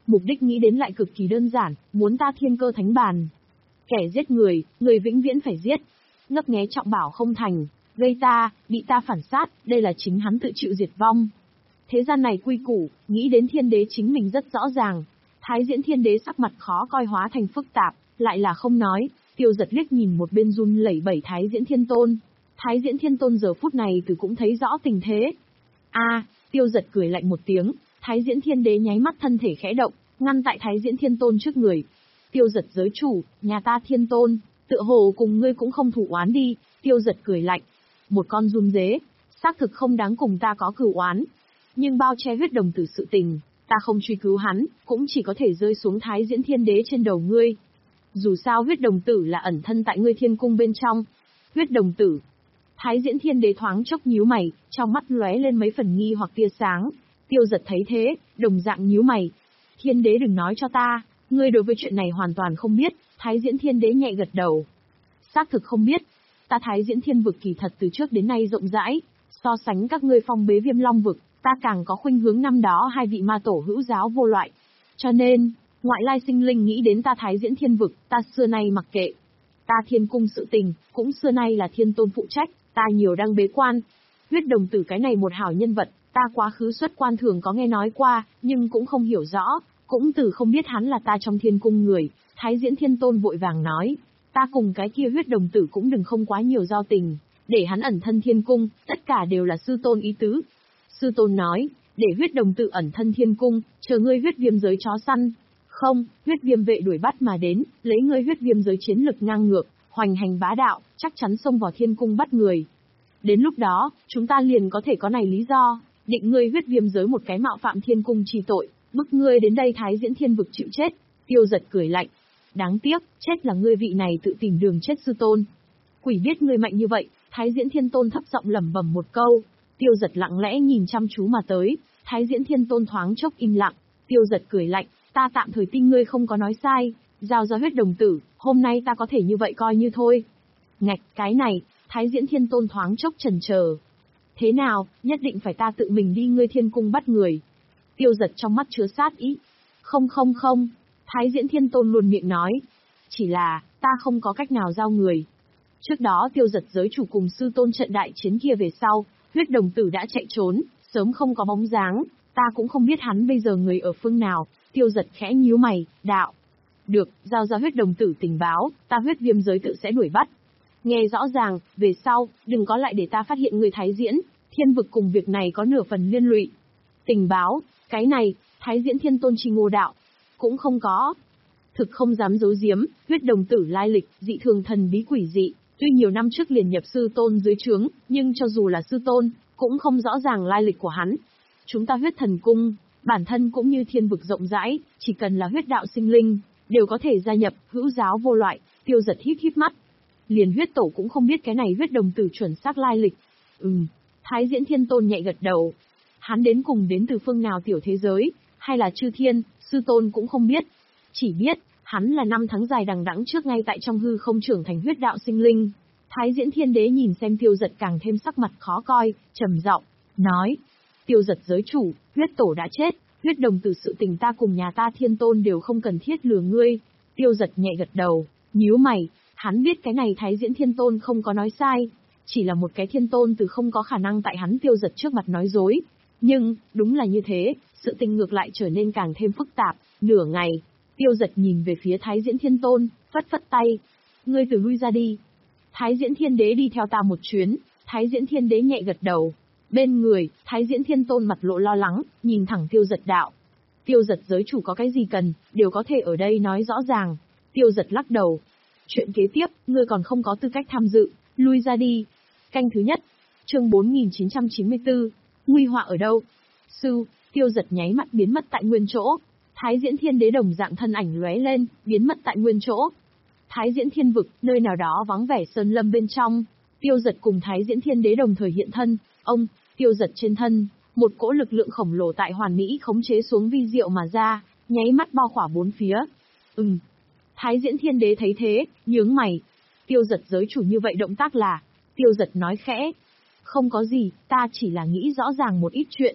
Mục đích nghĩ đến lại cực kỳ đơn giản, muốn ta thiên cơ thánh bàn. Kẻ giết người, người vĩnh viễn phải giết. Ngấp nghé trọng bảo không thành, gây ta, bị ta phản sát, đây là chính hắn tự chịu diệt vong. Thế gian này quy củ, nghĩ đến thiên đế chính mình rất rõ ràng. Thái diễn thiên đế sắc mặt khó coi hóa thành phức tạp, lại là không nói. Tiêu giật liếc nhìn một bên run lẩy bẩy Thái diễn thiên tôn. Thái diễn thiên tôn giờ phút này từ cũng thấy rõ tình thế. A, tiêu giật cười lạnh một tiếng, Thái diễn thiên đế nháy mắt thân thể khẽ động, ngăn tại Thái diễn thiên tôn trước người. Tiêu giật giới chủ, nhà ta thiên tôn, tựa hồ cùng ngươi cũng không thủ oán đi. Tiêu giật cười lạnh. Một con run dế, xác thực không đáng cùng ta có cửu oán. Nhưng bao che huyết đồng tử sự tình, ta không truy cứu hắn, cũng chỉ có thể rơi xuống Thái diễn thiên đế trên đầu ngươi. Dù sao huyết đồng tử là ẩn thân tại ngươi thiên cung bên trong. Huyết đồng tử. Thái diễn thiên đế thoáng chốc nhíu mày, trong mắt lóe lên mấy phần nghi hoặc tia sáng. Tiêu giật thấy thế, đồng dạng nhíu mày. Thiên đế đừng nói cho ta, ngươi đối với chuyện này hoàn toàn không biết. Thái diễn thiên đế nhẹ gật đầu. Xác thực không biết. Ta Thái diễn thiên vực kỳ thật từ trước đến nay rộng rãi, so sánh các ngươi phong bế viêm long vực, ta càng có khuynh hướng năm đó hai vị ma tổ hữu giáo vô loại. Cho nên, ngoại lai sinh linh nghĩ đến ta Thái diễn thiên vực, ta xưa nay mặc kệ. Ta thiên cung sự tình, cũng xưa nay là thiên tôn phụ trách, ta nhiều đang bế quan. Huyết đồng tử cái này một hảo nhân vật, ta quá khứ xuất quan thường có nghe nói qua, nhưng cũng không hiểu rõ, cũng từ không biết hắn là ta trong thiên cung người. Thái diễn thiên tôn vội vàng nói, ta cùng cái kia huyết đồng tử cũng đừng không quá nhiều giao tình, để hắn ẩn thân thiên cung, tất cả đều là sư tôn ý tứ. Sư tôn nói, để huyết đồng tử ẩn thân thiên cung, chờ ngươi huyết viêm giới chó săn. Không, huyết viêm vệ đuổi bắt mà đến, lấy ngươi huyết viêm giới chiến lực ngang ngược, hoành hành bá đạo, chắc chắn xông vào thiên cung bắt người. Đến lúc đó, chúng ta liền có thể có này lý do, định ngươi huyết viêm giới một cái mạo phạm thiên cung trì tội, bức ngươi đến đây Thái diễn thiên vực chịu chết. Tiêu giật cười lạnh. Đáng tiếc, chết là ngươi vị này tự tìm đường chết sư tôn. Quỷ biết ngươi mạnh như vậy, Thái diễn thiên tôn thấp giọng lẩm bẩm một câu. Tiêu giật lặng lẽ nhìn chăm chú mà tới, Thái diễn thiên tôn thoáng chốc im lặng. Tiêu giật cười lạnh, ta tạm thời tin ngươi không có nói sai, giao ra huyết đồng tử, hôm nay ta có thể như vậy coi như thôi. Ngạch, cái này, Thái diễn thiên tôn thoáng chốc chần chờ. Thế nào, nhất định phải ta tự mình đi ngươi thiên cung bắt người. Tiêu giật trong mắt chứa sát ý. Không không không, Thái diễn thiên tôn luôn miệng nói. Chỉ là, ta không có cách nào giao người. Trước đó tiêu giật giới chủ cùng sư tôn trận đại chiến kia về sau, huyết đồng tử đã chạy trốn, sớm không có bóng dáng, ta cũng không biết hắn bây giờ người ở phương nào. Tiêu giật khẽ nhíu mày, đạo. Được, giao ra huyết đồng tử tình báo, ta huyết viêm giới tự sẽ đuổi bắt. Nghe rõ ràng, về sau, đừng có lại để ta phát hiện người Thái diễn, thiên vực cùng việc này có nửa phần liên lụy. Tình báo, cái này, Thái diễn thiên tôn chi ngô đạo. Cũng không có. Thực không dám giấu giếm, huyết đồng tử lai lịch, dị thường thần bí quỷ dị, tuy nhiều năm trước liền nhập sư tôn dưới trướng, nhưng cho dù là sư tôn, cũng không rõ ràng lai lịch của hắn. Chúng ta huyết thần cung, bản thân cũng như thiên vực rộng rãi, chỉ cần là huyết đạo sinh linh, đều có thể gia nhập, hữu giáo vô loại. Tiêu giật híp híp mắt. Liền huyết tổ cũng không biết cái này huyết đồng tử chuẩn xác lai lịch. Ừm, Thái diễn thiên tôn nhẹ gật đầu. Hắn đến cùng đến từ phương nào tiểu thế giới, hay là chư thiên, sư tôn cũng không biết. Chỉ biết, hắn là năm tháng dài đằng đẵng trước ngay tại trong hư không trưởng thành huyết đạo sinh linh. Thái diễn thiên đế nhìn xem tiêu giật càng thêm sắc mặt khó coi, trầm giọng nói. Tiêu giật giới chủ, huyết tổ đã chết, huyết đồng tử sự tình ta cùng nhà ta thiên tôn đều không cần thiết lừa ngươi. Tiêu giật nhẹ gật đầu, nhíu mày, hắn biết cái này Thái diễn thiên tôn không có nói sai. Chỉ là một cái thiên tôn từ không có khả năng tại hắn tiêu giật trước mặt nói dối. Nhưng, đúng là như thế, sự tình ngược lại trở nên càng thêm phức tạp. Nửa ngày, tiêu giật nhìn về phía Thái diễn thiên tôn, phất phất tay. Ngươi từ lui ra đi. Thái diễn thiên đế đi theo ta một chuyến. Thái diễn thiên đế nhẹ gật đầu. Bên người, Thái diễn thiên tôn mặt lộ lo lắng, nhìn thẳng tiêu giật đạo. Tiêu giật giới chủ có cái gì cần, đều có thể ở đây nói rõ ràng. Tiêu giật lắc đầu. Chuyện kế tiếp, ngươi còn không có tư cách tham dự, lui ra đi. Canh thứ nhất, chương bốn nghìn chín trăm chín mươi tư, nguy họa ở đâu? Sư, tiêu giật nháy mắt biến mất tại nguyên chỗ. Thái diễn thiên đế đồng dạng thân ảnh lóe lên, biến mất tại nguyên chỗ. Thái diễn thiên vực, nơi nào đó vắng vẻ sơn lâm bên trong. Tiêu giật cùng Thái diễn thiên đế đồng thời hiện thân. Ông, tiêu giật trên thân, một cỗ lực lượng khổng lồ tại hoàn mỹ khống chế xuống vi diệu mà ra, nháy mắt bao khỏa bốn phía. Ừm. Thái diễn thiên đế thấy thế, nhướng mày. Tiêu giật giới chủ như vậy động tác là. Tiêu giật nói khẽ. Không có gì, ta chỉ là nghĩ rõ ràng một ít chuyện.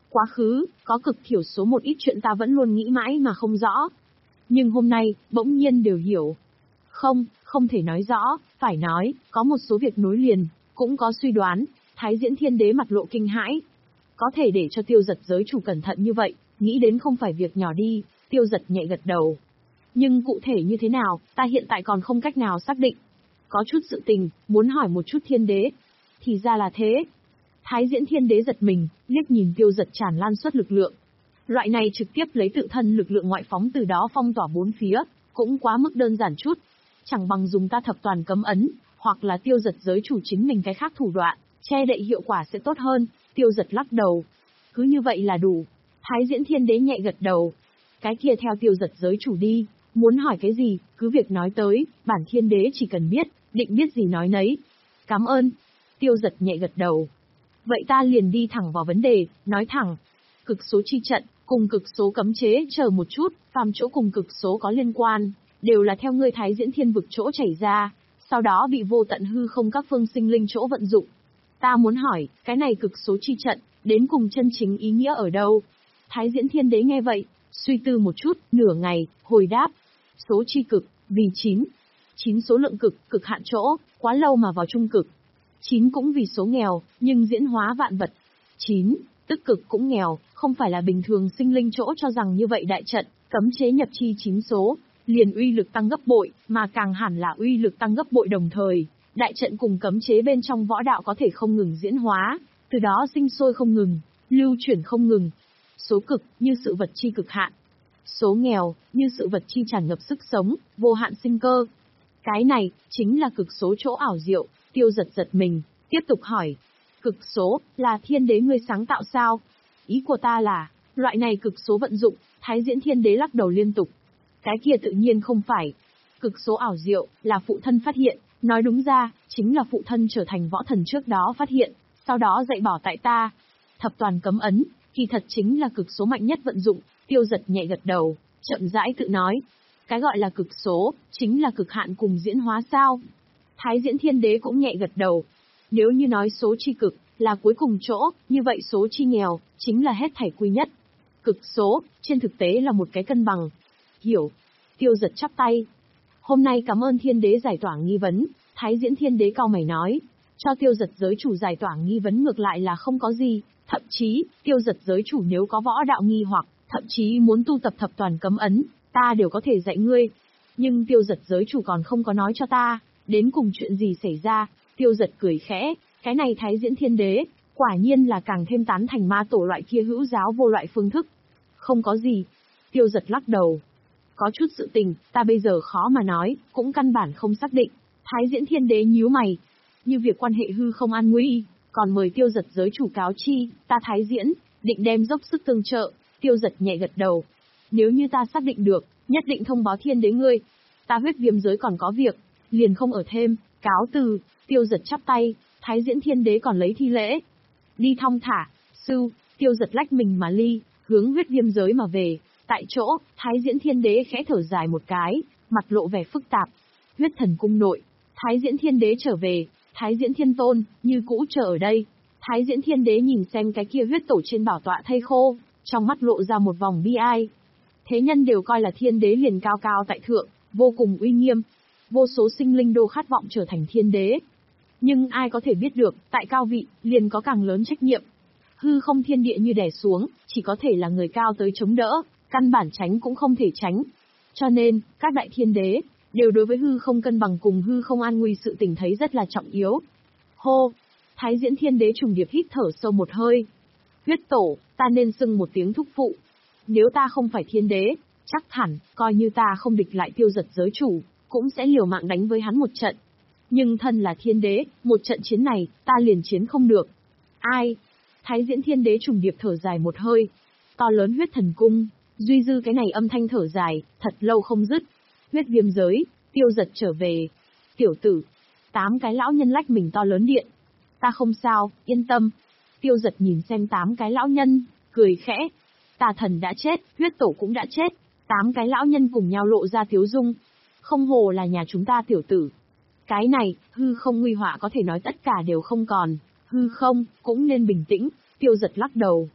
Quá khứ, có cực thiểu số một ít chuyện ta vẫn luôn nghĩ mãi mà không rõ. Nhưng hôm nay, bỗng nhiên đều hiểu. Không, không thể nói rõ, phải nói, có một số việc nối liền, cũng có suy đoán. Thái Diễn Thiên Đế mặt lộ kinh hãi. Có thể để cho Tiêu Giật giới chủ cẩn thận như vậy, nghĩ đến không phải việc nhỏ đi, Tiêu Giật nhẹ gật đầu. Nhưng cụ thể như thế nào, ta hiện tại còn không cách nào xác định. Có chút sự tình, muốn hỏi một chút Thiên Đế. Thì ra là thế. Thái Diễn Thiên Đế giật mình, liếc nhìn Tiêu Giật tràn lan suất lực lượng. Loại này trực tiếp lấy tự thân lực lượng ngoại phóng từ đó phong tỏa bốn phía, cũng quá mức đơn giản chút. Chẳng bằng dùng ta thập toàn cấm ấn, hoặc là Tiêu Giật giới chủ chính mình cái khác thủ đoạn, che đậy hiệu quả sẽ tốt hơn. Tiêu Giật lắc đầu. Cứ như vậy là đủ. Thái Diễn Thiên Đế nhẹ gật đầu. Cái kia theo Tiêu Giật giới chủ đi, muốn hỏi cái gì, cứ việc nói tới, bản Thiên Đế chỉ cần biết, định biết gì nói nấy. Cảm ơn. Tiêu Giật nhẹ gật đầu. Vậy ta liền đi thẳng vào vấn đề, nói thẳng. Cực số chi trận, cùng cực số cấm chế chờ một chút, phàm chỗ cùng cực số có liên quan, đều là theo ngươi Thái Diễn Thiên vực chỗ chảy ra, sau đó bị vô tận hư không các phương sinh linh chỗ vận dụng. Ta muốn hỏi, cái này cực số chi trận, đến cùng chân chính ý nghĩa ở đâu? Thái Diễn Thiên Đế nghe vậy, suy tư một chút, nửa ngày, hồi đáp. Số chi cực, vì chín. chín số lượng cực, cực hạn chỗ, quá lâu mà vào trung cực. chín cũng vì số nghèo, nhưng diễn hóa vạn vật. chín, tức cực cũng nghèo, không phải là bình thường sinh linh chỗ cho rằng như vậy đại trận, cấm chế nhập chi chín số, liền uy lực tăng gấp bội, mà càng hẳn là uy lực tăng gấp bội đồng thời. Đại trận cùng cấm chế bên trong võ đạo có thể không ngừng diễn hóa, từ đó sinh sôi không ngừng, lưu chuyển không ngừng. Số cực, như sự vật chi cực hạn. Số nghèo, như sự vật chi tràn ngập sức sống, vô hạn sinh cơ. Cái này, chính là cực số chỗ ảo diệu. Tiêu Giật giật mình, tiếp tục hỏi. Cực số, là Thiên Đế ngươi sáng tạo sao? Ý của ta là, loại này cực số vận dụng, Thái Diễn Thiên Đế lắc đầu liên tục. Cái kia tự nhiên không phải. Cực số ảo diệu, là phụ thân phát hiện, nói đúng ra, chính là phụ thân trở thành võ thần trước đó phát hiện, sau đó dạy bảo tại ta. Thập toàn cấm ấn, kỳ thật chính là cực số mạnh nhất vận dụng. Tiêu Giật nhẹ gật đầu, chậm rãi tự nói. Cái gọi là cực số, chính là cực hạn cùng diễn hóa sao? Thái Diễn Thiên Đế cũng nhẹ gật đầu. Nếu như nói số chi cực, là cuối cùng chỗ, như vậy số chi nghèo, chính là hết thảy quy nhất. Cực số, trên thực tế là một cái cân bằng. Hiểu. Tiêu Giật chắp tay. Hôm nay cảm ơn Thiên Đế giải tỏa nghi vấn. Thái Diễn Thiên Đế cau mày nói. Cho Tiêu Giật giới chủ giải tỏa nghi vấn ngược lại là không có gì. Thậm chí, Tiêu Giật giới chủ nếu có võ đạo nghi hoặc, thậm chí muốn tu tập thập toàn cấm ấn, ta đều có thể dạy ngươi. Nhưng Tiêu Giật giới chủ còn không có nói cho ta, đến cùng chuyện gì xảy ra. Tiêu Giật cười khẽ, cái này Thái Diễn Thiên Đế, quả nhiên là càng thêm tán thành ma tổ loại kia hữu giáo vô loại phương thức. Không có gì. Tiêu Giật lắc đầu. Có chút sự tình, ta bây giờ khó mà nói, cũng căn bản không xác định. Thái Diễn Thiên Đế nhíu mày. Như việc quan hệ hư không an nguy, còn mời Tiêu Giật giới chủ cáo chi, ta Thái Diễn, định đem dốc sức tương trợ. Tiêu Giật nhẹ gật đầu. Nếu như ta xác định được, nhất định thông báo Thiên Đế ngươi. Ta Huyết Viêm giới còn có việc, liền không ở thêm, cáo từ. Tiêu Giật chắp tay, Thái Diễn Thiên Đế còn lấy thi lễ. Đi thong thả, sư. Tiêu Giật lách mình mà ly, hướng Huyết Viêm giới mà về. Tại chỗ, Thái Diễn Thiên Đế khẽ thở dài một cái, mặt lộ vẻ phức tạp. Huyết Thần cung nội, Thái Diễn Thiên Đế trở về, Thái Diễn Thiên Tôn, như cũ chờ ở đây. Thái Diễn Thiên Đế nhìn xem cái kia huyết tổ trên bảo tọa thây khô, trong mắt lộ ra một vòng bi ai. Thế nhân đều coi là Thiên Đế liền cao cao tại thượng, vô cùng uy nghiêm. Vô số sinh linh đô khát vọng trở thành Thiên Đế. Nhưng ai có thể biết được, tại cao vị, liền có càng lớn trách nhiệm. Hư không thiên địa như đè xuống, chỉ có thể là người cao tới chống đỡ, căn bản tránh cũng không thể tránh. Cho nên, các đại Thiên Đế, đều đối với hư không cân bằng cùng hư không an nguy sự tình thấy rất là trọng yếu. Hô! Thái Diễn Thiên Đế trùng điệp hít thở sâu một hơi. Huyết tổ, ta nên xưng một tiếng thúc phụ. Nếu ta không phải Thiên Đế, chắc hẳn, coi như ta không địch lại Tiêu Giật giới chủ, cũng sẽ liều mạng đánh với hắn một trận. Nhưng thân là Thiên Đế, một trận chiến này, ta liền chiến không được. Ai? Thái Diễn Thiên Đế trùng điệp thở dài một hơi. To lớn huyết thần cung, duy dư cái này âm thanh thở dài, thật lâu không dứt. Huyết Viêm giới, Tiêu Giật trở về. Tiểu tử, tám cái lão nhân lách mình to lớn điện. Ta không sao, yên tâm. Tiêu Giật nhìn xem tám cái lão nhân, cười khẽ. Tà thần đã chết, huyết tổ cũng đã chết. Tám cái lão nhân cùng nhau lộ ra tiếu dung. Không hồ là nhà chúng ta tiểu tử. Cái này, hư không nguy họa có thể nói tất cả đều không còn. Hư không, cũng nên bình tĩnh. Tiêu Giật lắc đầu.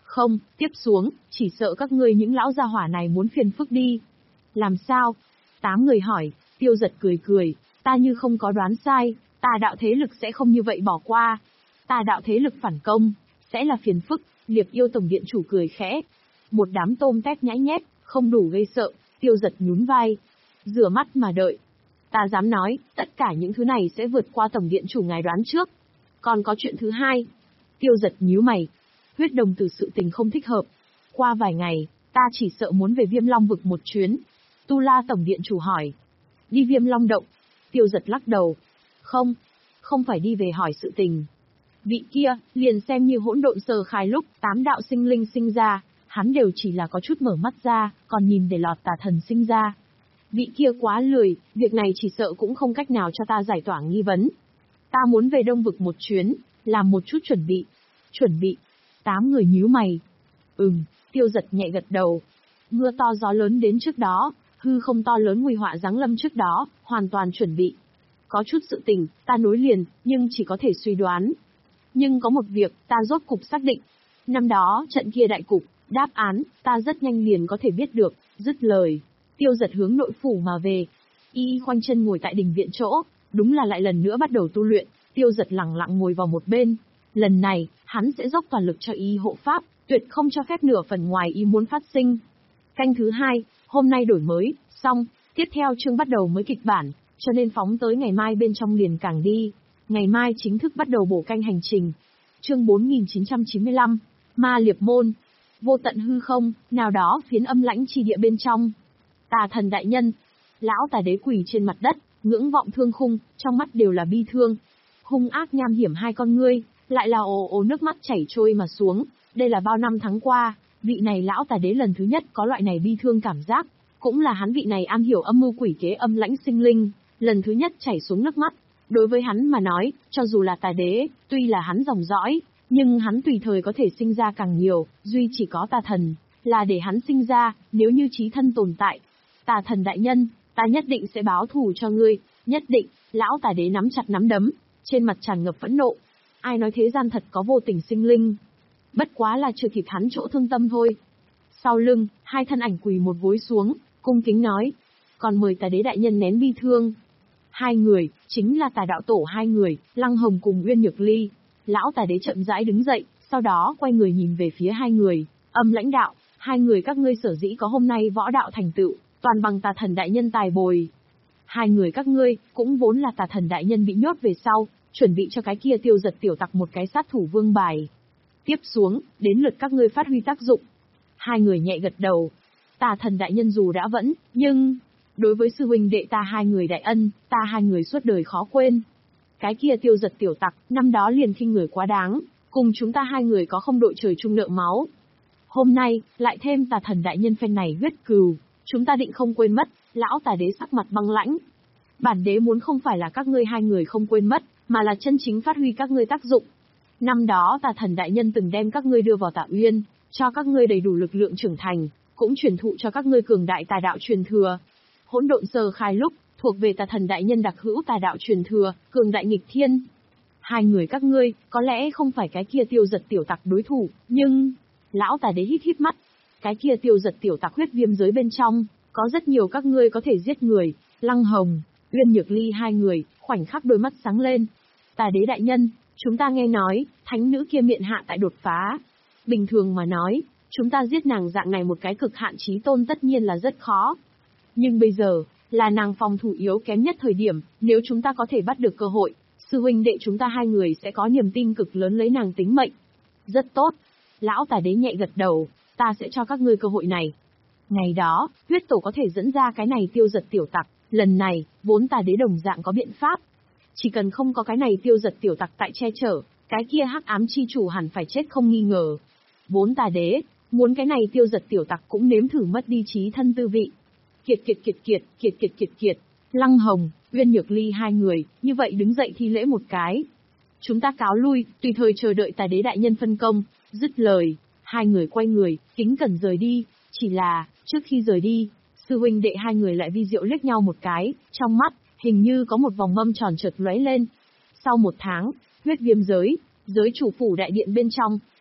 Không, tiếp xuống, chỉ sợ các ngươi những lão gia hỏa này muốn phiền phức đi. Làm sao? Tám người hỏi, Tiêu Giật cười cười, ta như không có đoán sai, tà đạo thế lực sẽ không như vậy bỏ qua. Tà đạo thế lực phản công, sẽ là phiền phức, Liệp Yêu tổng điện chủ cười khẽ. Một đám tôm tép nhãi nhép, không đủ gây sợ, Tiêu Giật nhún vai. Rửa mắt mà đợi. Ta dám nói, tất cả những thứ này sẽ vượt qua tổng điện chủ ngài đoán trước. Còn có chuyện thứ hai. Tiêu Giật nhíu mày. Huyết đồng từ sự tình không thích hợp. Qua vài ngày, ta chỉ sợ muốn về Viêm Long vực một chuyến. Tu La tổng điện chủ hỏi. Đi Viêm Long động. Tiêu Giật lắc đầu. Không, không phải đi về hỏi sự tình. Vị kia, liền xem như hỗn độn sơ khai lúc tám đạo sinh linh sinh ra, hắn đều chỉ là có chút mở mắt ra, còn nhìn để lọt tà thần sinh ra. Vị kia quá lười, việc này chỉ sợ cũng không cách nào cho ta giải tỏa nghi vấn. Ta muốn về Đông vực một chuyến, làm một chút chuẩn bị. Chuẩn bị. Tám người nhíu mày. Ừm, Tiêu Giật nhẹ gật đầu. Mưa to gió lớn đến trước đó, hư không to lớn nguy họa giáng lâm trước đó, hoàn toàn chuẩn bị. Có chút sự tình, ta nối liền, nhưng chỉ có thể suy đoán. Nhưng có một việc, ta rốt cục xác định. Năm đó, trận kia đại cục, đáp án, ta rất nhanh liền có thể biết được, dứt lời. Tiêu Giật hướng nội phủ mà về. Y khoanh chân ngồi tại đình viện chỗ, đúng là lại lần nữa bắt đầu tu luyện, Tiêu Giật lặng lặng ngồi vào một bên. Lần này, hắn sẽ dốc toàn lực cho Y hộ pháp, tuyệt không cho phép nửa phần ngoài ý muốn phát sinh. Canh thứ hai, hôm nay đổi mới, xong, tiếp theo chương bắt đầu mới kịch bản, cho nên phóng tới ngày mai bên trong liền càng đi. Ngày mai chính thức bắt đầu bổ canh hành trình. Chương bốn nghìn chín trăm chín mươi lăm, Ma Liệp Môn. Vô tận hư không, nào đó phiến âm lãnh chi địa bên trong. Tà thần đại nhân, lão tà đế quỳ trên mặt đất, ngưỡng vọng thương khung, trong mắt đều là bi thương. Hung ác nham hiểm hai con ngươi, lại là ồ ồ nước mắt chảy trôi mà xuống. Đây là bao năm tháng qua, vị này lão tà đế lần thứ nhất có loại này bi thương cảm giác. Cũng là hắn vị này am hiểu âm mưu quỷ kế âm lãnh sinh linh, lần thứ nhất chảy xuống nước mắt. Đối với hắn mà nói, cho dù là tà đế, tuy là hắn dòng dõi, nhưng hắn tùy thời có thể sinh ra càng nhiều, duy chỉ có tà thần, là để hắn sinh ra, nếu như chí thân tồn tại. Tà thần đại nhân, ta nhất định sẽ báo thù cho ngươi, nhất định, lão tà đế nắm chặt nắm đấm, trên mặt tràn ngập phẫn nộ. Ai nói thế gian thật có vô tình sinh linh? Bất quá là chưa kịp hắn chỗ thương tâm thôi. Sau lưng, hai thân ảnh quỳ một gối xuống, cung kính nói, còn mời tà đế đại nhân nén bi thương. Hai người, chính là tà đạo tổ hai người, Lăng Hồng cùng Uyên Nhược Ly. Lão tà đế chậm rãi đứng dậy, sau đó quay người nhìn về phía hai người, âm lãnh đạo, hai người các ngươi sở dĩ có hôm nay võ đạo thành tựu, toàn bằng tà thần đại nhân tài bồi. Hai người các ngươi, cũng vốn là tà thần đại nhân bị nhốt về sau, chuẩn bị cho cái kia Tiêu Giật tiểu tặc một cái sát thủ vương bài. Tiếp xuống, đến lượt các ngươi phát huy tác dụng. Hai người nhẹ gật đầu. Tà thần đại nhân dù đã vẫn, nhưng... đối với sư huynh đệ ta hai người đại ân, ta hai người suốt đời khó quên. Cái kia Tiêu Giật tiểu tặc, năm đó liền khinh người quá đáng, cùng chúng ta hai người có không đội trời chung nợ máu. Hôm nay, lại thêm tà thần đại nhân phen này huyết cừu, chúng ta định không quên mất, lão tà đế sắc mặt băng lãnh. Bản đế muốn không phải là các ngươi hai người không quên mất, mà là chân chính phát huy các ngươi tác dụng. Năm đó tà thần đại nhân từng đem các ngươi đưa vào Tà Uyên, cho các ngươi đầy đủ lực lượng trưởng thành, cũng truyền thụ cho các ngươi cường đại tà đạo truyền thừa. Hỗn độn sơ khai lúc, thuộc về tà thần đại nhân đặc hữu tà đạo truyền thừa, cường đại nghịch thiên. Hai người các ngươi, có lẽ không phải cái kia Tiêu Giật tiểu tặc đối thủ, nhưng... Lão tà đế hít hít mắt. Cái kia Tiêu Giật tiểu tặc huyết viêm giới bên trong, có rất nhiều các ngươi có thể giết người. Lăng Hồng, Uyên Nhược Ly hai người, khoảnh khắc đôi mắt sáng lên. Tà đế đại nhân, chúng ta nghe nói, thánh nữ kia miệng hạ tại đột phá. Bình thường mà nói, chúng ta giết nàng dạng này một cái cực hạn chí tôn tất nhiên là rất khó. Nhưng bây giờ, là nàng phòng thủ yếu kém nhất thời điểm, nếu chúng ta có thể bắt được cơ hội, sư huynh đệ chúng ta hai người sẽ có niềm tin cực lớn lấy nàng tính mệnh. Rất tốt. Lão tà đế nhẹ gật đầu, ta sẽ cho các ngươi cơ hội này. Ngày đó, huyết tổ có thể dẫn ra cái này Tiêu Giật tiểu tặc, lần này, vốn tà đế đồng dạng có biện pháp. Chỉ cần không có cái này Tiêu Giật tiểu tặc tại che chở, cái kia hắc ám chi chủ hẳn phải chết không nghi ngờ. Vốn tà đế, muốn cái này Tiêu Giật tiểu tặc cũng nếm thử mất đi trí thân tư vị. Kiệt kiệt kiệt kiệt, kiệt kiệt kiệt kiệt, Lăng Hồng, Uyên Nhược Ly hai người, như vậy đứng dậy thi lễ một cái. Chúng ta cáo lui, tùy thời chờ đợi tà đế đại nhân phân công, dứt lời, hai người quay người, kính cẩn rời đi, chỉ là, trước khi rời đi, sư huynh đệ hai người lại vi diệu liếc nhau một cái, trong mắt, hình như có một vòng mâm tròn chợt lóe lên. Sau một tháng, huyết viêm giới, giới chủ phủ đại điện bên trong,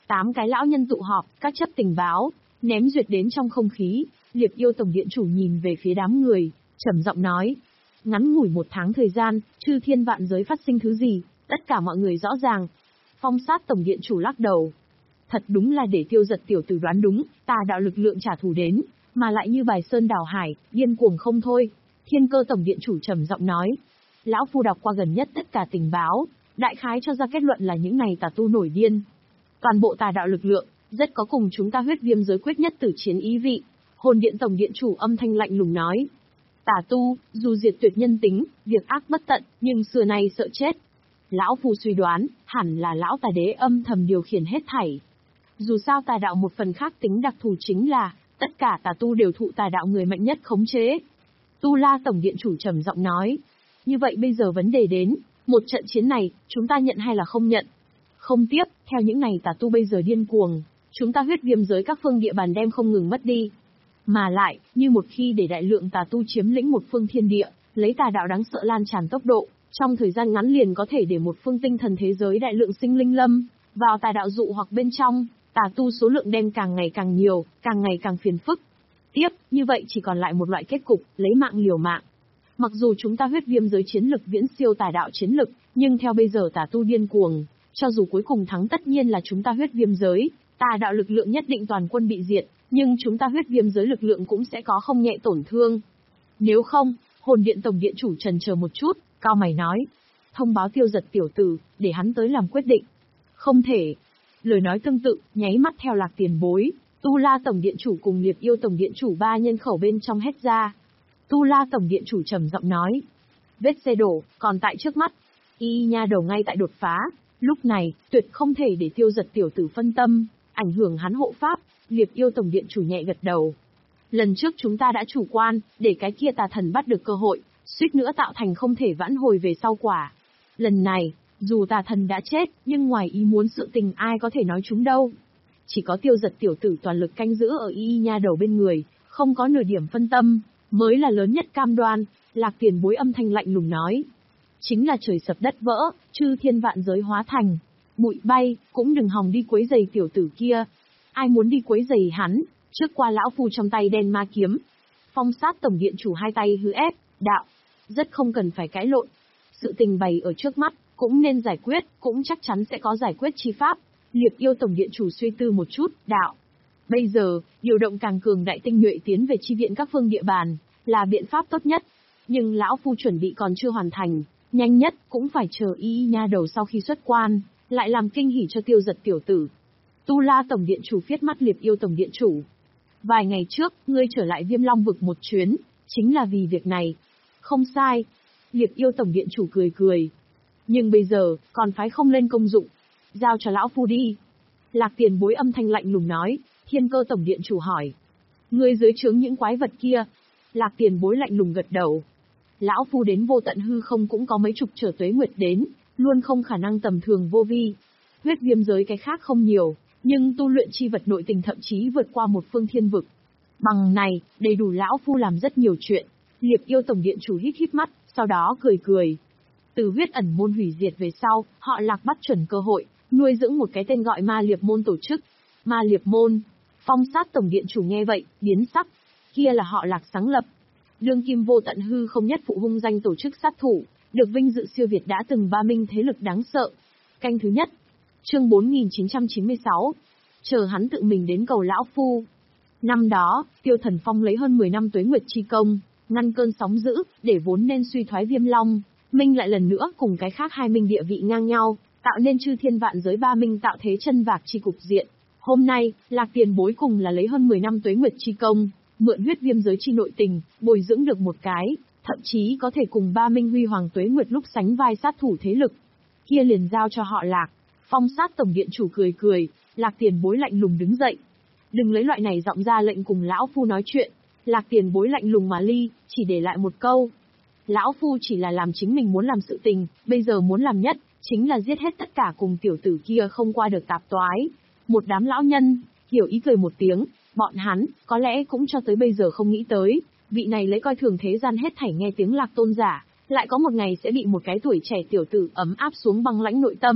Tám cái lão nhân tụ họp, các chấp tình báo, ném duyệt đến trong không khí. Liệp Yêu tổng điện chủ nhìn về phía đám người, trầm giọng nói. Ngắn ngủi một tháng thời gian, chư thiên vạn giới phát sinh thứ gì, tất cả mọi người rõ ràng. Phong Sát tổng điện chủ lắc đầu. Thật đúng là để Tiêu Giật tiểu tử đoán đúng, tà đạo lực lượng trả thù đến, mà lại như bài sơn đảo hải, điên cuồng không thôi. Thiên Cơ tổng điện chủ trầm giọng nói. Lão phu đọc qua gần nhất tất cả tình báo, đại khái cho ra kết luận là những này tà tu nổi điên. Toàn bộ tà đạo lực lượng, rất có cùng chúng ta huyết viêm giới quyết nhất tử chiến ý vị. Hồn điện tổng điện chủ âm thanh lạnh lùng nói. Tà tu, dù diệt tuyệt nhân tính, việc ác bất tận, nhưng xưa nay sợ chết. Lão phu suy đoán, hẳn là lão tà đế âm thầm điều khiển hết thảy. Dù sao tà đạo một phần khác tính đặc thù chính là, tất cả tà tu đều thụ tà đạo người mạnh nhất khống chế. Tu La tổng điện chủ trầm giọng nói. Như vậy bây giờ vấn đề đến, một trận chiến này, chúng ta nhận hay là không nhận? Không tiếp, theo những này tà tu bây giờ điên cuồng, chúng ta huyết viêm giới các phương địa bàn đem không ngừng mất đi. Mà lại, như một khi để đại lượng tà tu chiếm lĩnh một phương thiên địa, lấy tà đạo đáng sợ lan tràn tốc độ, trong thời gian ngắn liền có thể để một phương tinh thần thế giới đại lượng sinh linh lâm vào tà đạo dụ hoặc bên trong, tà tu số lượng đem càng ngày càng nhiều, càng ngày càng phiền phức. Tiếp, như vậy chỉ còn lại một loại kết cục, lấy mạng liều mạng. Mặc dù chúng ta huyết viêm giới chiến lực viễn siêu tà đạo chiến lực, nhưng theo bây giờ tà tu điên cuồng, cho dù cuối cùng thắng tất nhiên là chúng ta huyết viêm giới, tà đạo lực lượng nhất định toàn quân bị diệt, nhưng chúng ta huyết viêm giới lực lượng cũng sẽ có không nhẹ tổn thương. Nếu không, hồn điện tổng điện chủ trần chờ một chút, cao mày nói. Thông báo Tiêu Giật tiểu tử, để hắn tới làm quyết định. Không thể. Lời nói tương tự, nháy mắt theo Lạc Tiền Bối, Tu La tổng điện chủ cùng Liệp Yêu tổng điện chủ ba nhân khẩu bên trong hét ra. Tu La tổng điện chủ trầm giọng nói. Vết xe đổ, còn tại trước mắt. Y nha đầu ngay tại đột phá. Lúc này, tuyệt không thể để Tiêu Giật tiểu tử phân tâm, ảnh hưởng hắn hộ pháp. Liệp Yêu tổng điện chủ nhẹ gật đầu. Lần trước chúng ta đã chủ quan, để cái kia tà thần bắt được cơ hội, suýt nữa tạo thành không thể vãn hồi về sau quả. Lần này, dù tà thần đã chết, nhưng ngoài ý muốn sự tình ai có thể nói chúng đâu. Chỉ có Tiêu Giật tiểu tử toàn lực canh giữ ở y nha đầu bên người, không có nửa điểm phân tâm, mới là lớn nhất cam đoan. Lạc Tiền Bối âm thanh lạnh lùng nói. Chính là trời sập đất vỡ, chư thiên vạn giới hóa thành bụi bay, cũng đừng hòng đi quấy giày tiểu tử kia. Ai muốn đi quấy giày hắn, trước qua lão phu trong tay đen ma kiếm. Phong Sát tổng điện chủ hai tay hư ép, đạo. Rất không cần phải cãi lộn. Sự tình bày ở trước mắt, cũng nên giải quyết, cũng chắc chắn sẽ có giải quyết chi pháp. Liệp Yêu tổng điện chủ suy tư một chút, đạo. Bây giờ, điều động càng cường đại tinh nhuệ tiến về chi viện các phương địa bàn, là biện pháp tốt nhất. Nhưng lão phu chuẩn bị còn chưa hoàn thành, nhanh nhất cũng phải chờ y nha đầu sau khi xuất quan, lại làm kinh hỉ cho Tiêu Giật tiểu tử. Tu La tổng điện chủ viết mắt Liệp Yêu tổng điện chủ. Vài ngày trước, ngươi trở lại Viêm Long vực một chuyến, chính là vì việc này. Không sai. Liệp Yêu tổng điện chủ cười cười. Nhưng bây giờ, còn phái không lên công dụng. Giao cho lão phu đi. Lạc Tiền Bối âm thanh lạnh lùng nói. Thiên Cơ tổng điện chủ hỏi. Ngươi dưới trướng những quái vật kia. Lạc Tiền Bối lạnh lùng gật đầu. Lão phu đến vô tận hư không cũng có mấy chục trở tuế nguyệt đến, luôn không khả năng tầm thường vô vi. Huyết viêm giới cái khác không nhiều, nhưng tu luyện chi vật nội tình thậm chí vượt qua một phương thiên vực. Bằng này, đầy đủ lão phu làm rất nhiều chuyện. Liệp Yêu tổng điện chủ hít hít mắt, sau đó cười cười. Từ huyết ẩn môn hủy diệt về sau, họ Lạc bắt chuẩn cơ hội, nuôi dưỡng một cái tên gọi Ma Liệp môn tổ chức. Ma Liệp môn. Phong Sát tổng điện chủ nghe vậy, biến sắc. Kia là họ Lạc sáng lập. Đương kim vô tận hư không nhất phụ hung danh tổ chức sát thủ, được vinh dự siêu việt đã từng ba minh thế lực đáng sợ. Canh thứ nhất. Chương bốn nghìn chín trăm chín mươi sáu. Chờ hắn tự mình đến cầu lão phu. Năm đó, Tiêu Thần Phong lấy hơn mười năm tuế nguyệt chi công, ngăn cơn sóng dữ, để vốn nên suy thoái Viêm Long, minh lại lần nữa cùng cái khác hai minh địa vị ngang nhau, tạo nên chư thiên vạn giới ba minh tạo thế chân vạc chi cục diện. Hôm nay, Lạc Tiền Bối cùng là lấy hơn mười năm tuế nguyệt chi công, mượn huyết viêm giới chi nội tình, bồi dưỡng được một cái, thậm chí có thể cùng ba minh huy hoàng tuế nguyệt lúc sánh vai sát thủ thế lực. Kia liền giao cho họ Lạc. Phong Sát tổng điện chủ cười cười, Lạc Tiền Bối lạnh lùng đứng dậy. Đừng lấy loại này giọng ra lệnh cùng lão phu nói chuyện. Lạc Tiền Bối lạnh lùng mà ly, chỉ để lại một câu. Lão phu chỉ là làm chính mình muốn làm sự tình, bây giờ muốn làm nhất, chính là giết hết tất cả cùng tiểu tử kia không qua được tạp toái. Một đám lão nhân, hiểu ý cười một tiếng, bọn hắn, có lẽ cũng cho tới bây giờ không nghĩ tới, vị này lấy coi thường thế gian hết thảy nghe tiếng Lạc tôn giả, lại có một ngày sẽ bị một cái tuổi trẻ tiểu tử ấm áp xuống băng lãnh nội tâm.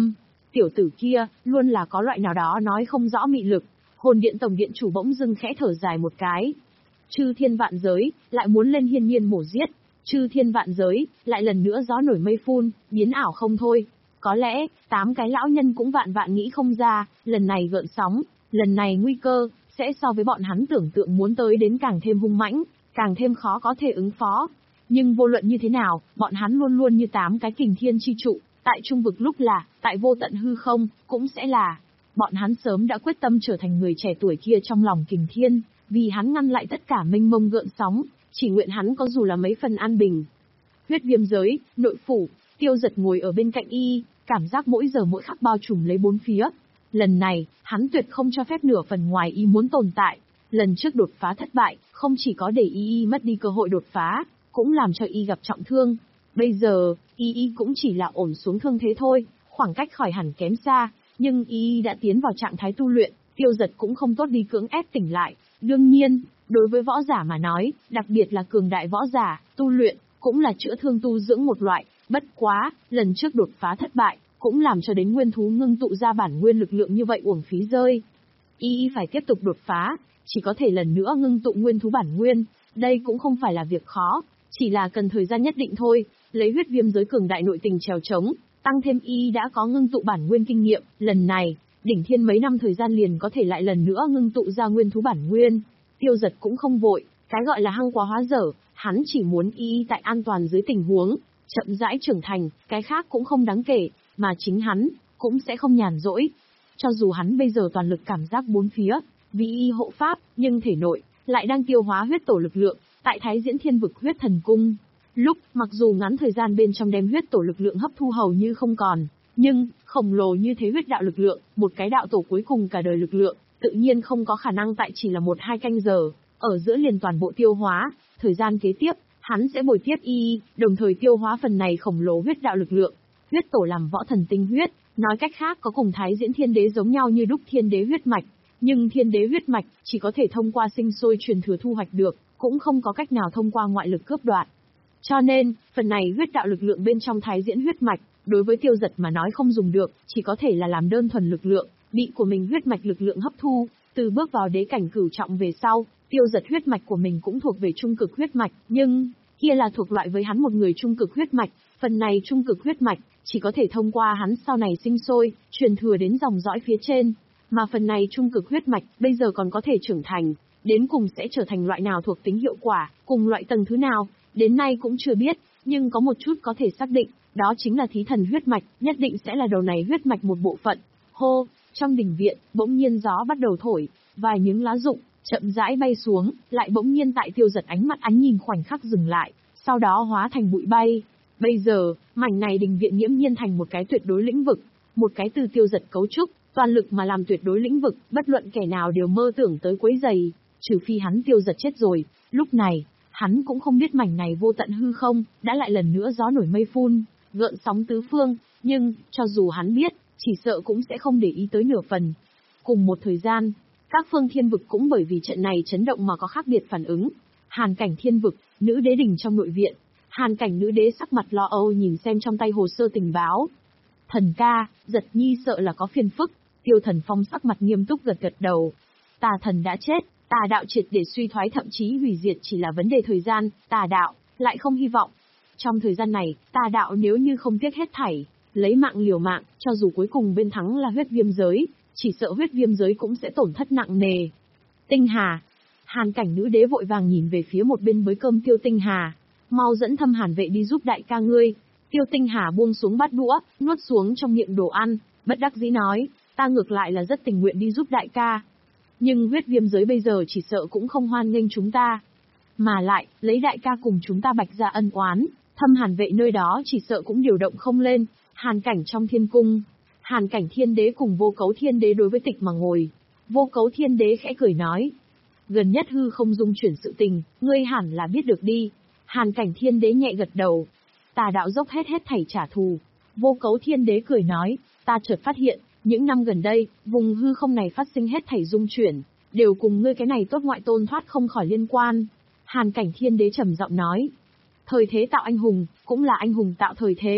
tiểu tử kia, luôn là có loại nào đó nói không rõ mị lực. Hồn điện tổng điện chủ bỗng dưng khẽ thở dài một cái. Chư thiên vạn giới, lại muốn lên hiên nhiên mổ giết. Chư thiên vạn giới, lại lần nữa gió nổi mây phun, biến ảo không thôi. Có lẽ, tám cái lão nhân cũng vạn vạn nghĩ không ra, lần này gợn sóng, lần này nguy cơ, sẽ so với bọn hắn tưởng tượng muốn tới đến càng thêm hung mãnh, càng thêm khó có thể ứng phó. Nhưng vô luận như thế nào, bọn hắn luôn luôn như tám cái kình thiên chi trụ, tại trung vực lúc là, tại vô tận hư không, cũng sẽ là. Bọn hắn sớm đã quyết tâm trở thành người trẻ tuổi kia trong lòng kình thiên, vì hắn ngăn lại tất cả mênh mông gợn sóng, chỉ nguyện hắn có dù là mấy phần an bình. Huyết viêm giới, nội phủ, Tiêu Giật ngồi ở bên cạnh y, cảm giác mỗi giờ mỗi khắc bao trùm lấy bốn phía. Lần này, hắn tuyệt không cho phép nửa phần ngoài ý muốn tồn tại. Lần trước đột phá thất bại, không chỉ có để y y mất đi cơ hội đột phá, cũng làm cho y gặp trọng thương. Bây giờ, y y cũng chỉ là ổn xuống thương thế thôi, khoảng cách khỏi hẳn kém xa, nhưng y y đã tiến vào trạng thái tu luyện, Tiêu Giật cũng không tốt đi cưỡng ép tỉnh lại. Đương nhiên, đối với võ giả mà nói, đặc biệt là cường đại võ giả, tu luyện, cũng là chữa thương tu dưỡng một loại, bất quá, lần trước đột phá thất bại, cũng làm cho đến nguyên thú ngưng tụ ra bản nguyên lực lượng như vậy uổng phí rơi. Y y phải tiếp tục đột phá, chỉ có thể lần nữa ngưng tụ nguyên thú bản nguyên, đây cũng không phải là việc khó, chỉ là cần thời gian nhất định thôi, lấy huyết viêm giới cường đại nội tình trèo trống, tăng thêm y đã có ngưng tụ bản nguyên kinh nghiệm, lần này, đỉnh thiên mấy năm thời gian liền có thể lại lần nữa ngưng tụ ra nguyên thú bản nguyên. Tiêu Giật cũng không vội, cái gọi là hăng quá hóa dở, hắn chỉ muốn y tại an toàn dưới tình huống, chậm rãi trưởng thành, cái khác cũng không đáng kể, mà chính hắn, cũng sẽ không nhàn rỗi. Cho dù hắn bây giờ toàn lực cảm giác bốn phía, vì y hộ pháp, nhưng thể nội, lại đang tiêu hóa huyết tổ lực lượng, tại Thái Diễn Thiên Vực huyết thần cung. Lúc, mặc dù ngắn thời gian bên trong đem huyết tổ lực lượng hấp thu hầu như không còn, nhưng, khổng lồ như thế huyết đạo lực lượng, một cái đạo tổ cuối cùng cả đời lực lượng, tự nhiên không có khả năng tại chỉ là một hai canh giờ, ở giữa liền toàn bộ tiêu hóa, thời gian kế tiếp, hắn sẽ bồi tiếp y, đồng thời tiêu hóa phần này khổng lồ huyết đạo lực lượng. Huyết tổ làm võ thần tinh huyết, nói cách khác có cùng Thái Diễn Thiên Đế giống nhau như đúc thiên đế huyết mạch, nhưng thiên đế huyết mạch chỉ có thể thông qua sinh sôi truyền thừa thu hoạch được, cũng không có cách nào thông qua ngoại lực cướp đoạt. Cho nên, phần này huyết đạo lực lượng bên trong Thái Diễn huyết mạch, đối với Tiêu Giật mà nói không dùng được, chỉ có thể là làm đơn thuần lực lượng, bị của mình huyết mạch lực lượng hấp thu, từ bước vào đế cảnh cửu trọng về sau, Tiêu Giật huyết mạch của mình cũng thuộc về trung cực huyết mạch, nhưng kia là thuộc loại với hắn một người trung cực huyết mạch, phần này trung cực huyết mạch chỉ có thể thông qua hắn sau này sinh sôi, truyền thừa đến dòng dõi phía trên, mà phần này trung cực huyết mạch bây giờ còn có thể trưởng thành, đến cùng sẽ trở thành loại nào thuộc tính hiệu quả, cùng loại tầng thứ nào, đến nay cũng chưa biết, nhưng có một chút có thể xác định, đó chính là thí thần huyết mạch, nhất định sẽ là đầu này huyết mạch một bộ phận. Hô, trong đình viện, bỗng nhiên gió bắt đầu thổi, vài miếng lá rụng chậm rãi bay xuống, lại bỗng nhiên tại Tiêu Giật ánh mắt ánh nhìn khoảnh khắc dừng lại, sau đó hóa thành bụi bay. Bây giờ, mảnh này đình viện nghiễm nhiên thành một cái tuyệt đối lĩnh vực, một cái từ Tiêu Giật cấu trúc, toàn lực mà làm tuyệt đối lĩnh vực, bất luận kẻ nào đều mơ tưởng tới quấy giày, trừ phi hắn Tiêu Giật chết rồi. Lúc này, hắn cũng không biết mảnh này vô tận hư không, đã lại lần nữa gió nổi mây phun, gợn sóng tứ phương, nhưng, cho dù hắn biết, chỉ sợ cũng sẽ không để ý tới nửa phần. Cùng một thời gian, các phương thiên vực cũng bởi vì trận này chấn động mà có khác biệt phản ứng. Hàn Cảnh thiên vực, nữ đế đình trong nội viện. Hàn Cảnh nữ đế sắc mặt lo âu nhìn xem trong tay hồ sơ tình báo. Thần ca, Giật nhi sợ là có phiền phức. Tiêu Thần Phong sắc mặt nghiêm túc gật gật đầu. Tà thần đã chết, tà đạo triệt để suy thoái thậm chí hủy diệt chỉ là vấn đề thời gian, tà đạo lại không hy vọng. Trong thời gian này, tà đạo nếu như không tiếc hết thảy, lấy mạng liều mạng, cho dù cuối cùng bên thắng là huyết viêm giới, chỉ sợ huyết viêm giới cũng sẽ tổn thất nặng nề. Tinh Hà. Hàn Cảnh nữ đế vội vàng nhìn về phía một bên bới cơm Tiêu Tinh Hà. Mau dẫn Thâm Hàn vệ đi giúp đại ca ngươi. Tiêu Tinh Hà buông xuống bát đũa, nuốt xuống trong miệng đồ ăn, bất đắc dĩ nói, ta ngược lại là rất tình nguyện đi giúp đại ca. Nhưng huyết viêm giới bây giờ chỉ sợ cũng không hoan nghênh chúng ta. Mà lại, lấy đại ca cùng chúng ta bạch ra ân oán, Thâm Hàn vệ nơi đó chỉ sợ cũng điều động không lên. Hàn Cảnh trong thiên cung. Hàn Cảnh thiên đế cùng Vô Cấu thiên đế đối với tịch mà ngồi. Vô Cấu thiên đế khẽ cười nói. Gần nhất hư không dung chuyển sự tình, ngươi hẳn là biết được đi. Hàn Cảnh thiên đế nhẹ gật đầu. Tà đạo dốc hết hết thảy trả thù. Vô Cấu thiên đế cười nói, ta chợt phát hiện, những năm gần đây, vùng hư không này phát sinh hết thảy dung chuyển, đều cùng ngươi cái này tốt ngoại tôn thoát không khỏi liên quan. Hàn Cảnh thiên đế trầm giọng nói. Thời thế tạo anh hùng, cũng là anh hùng tạo thời thế.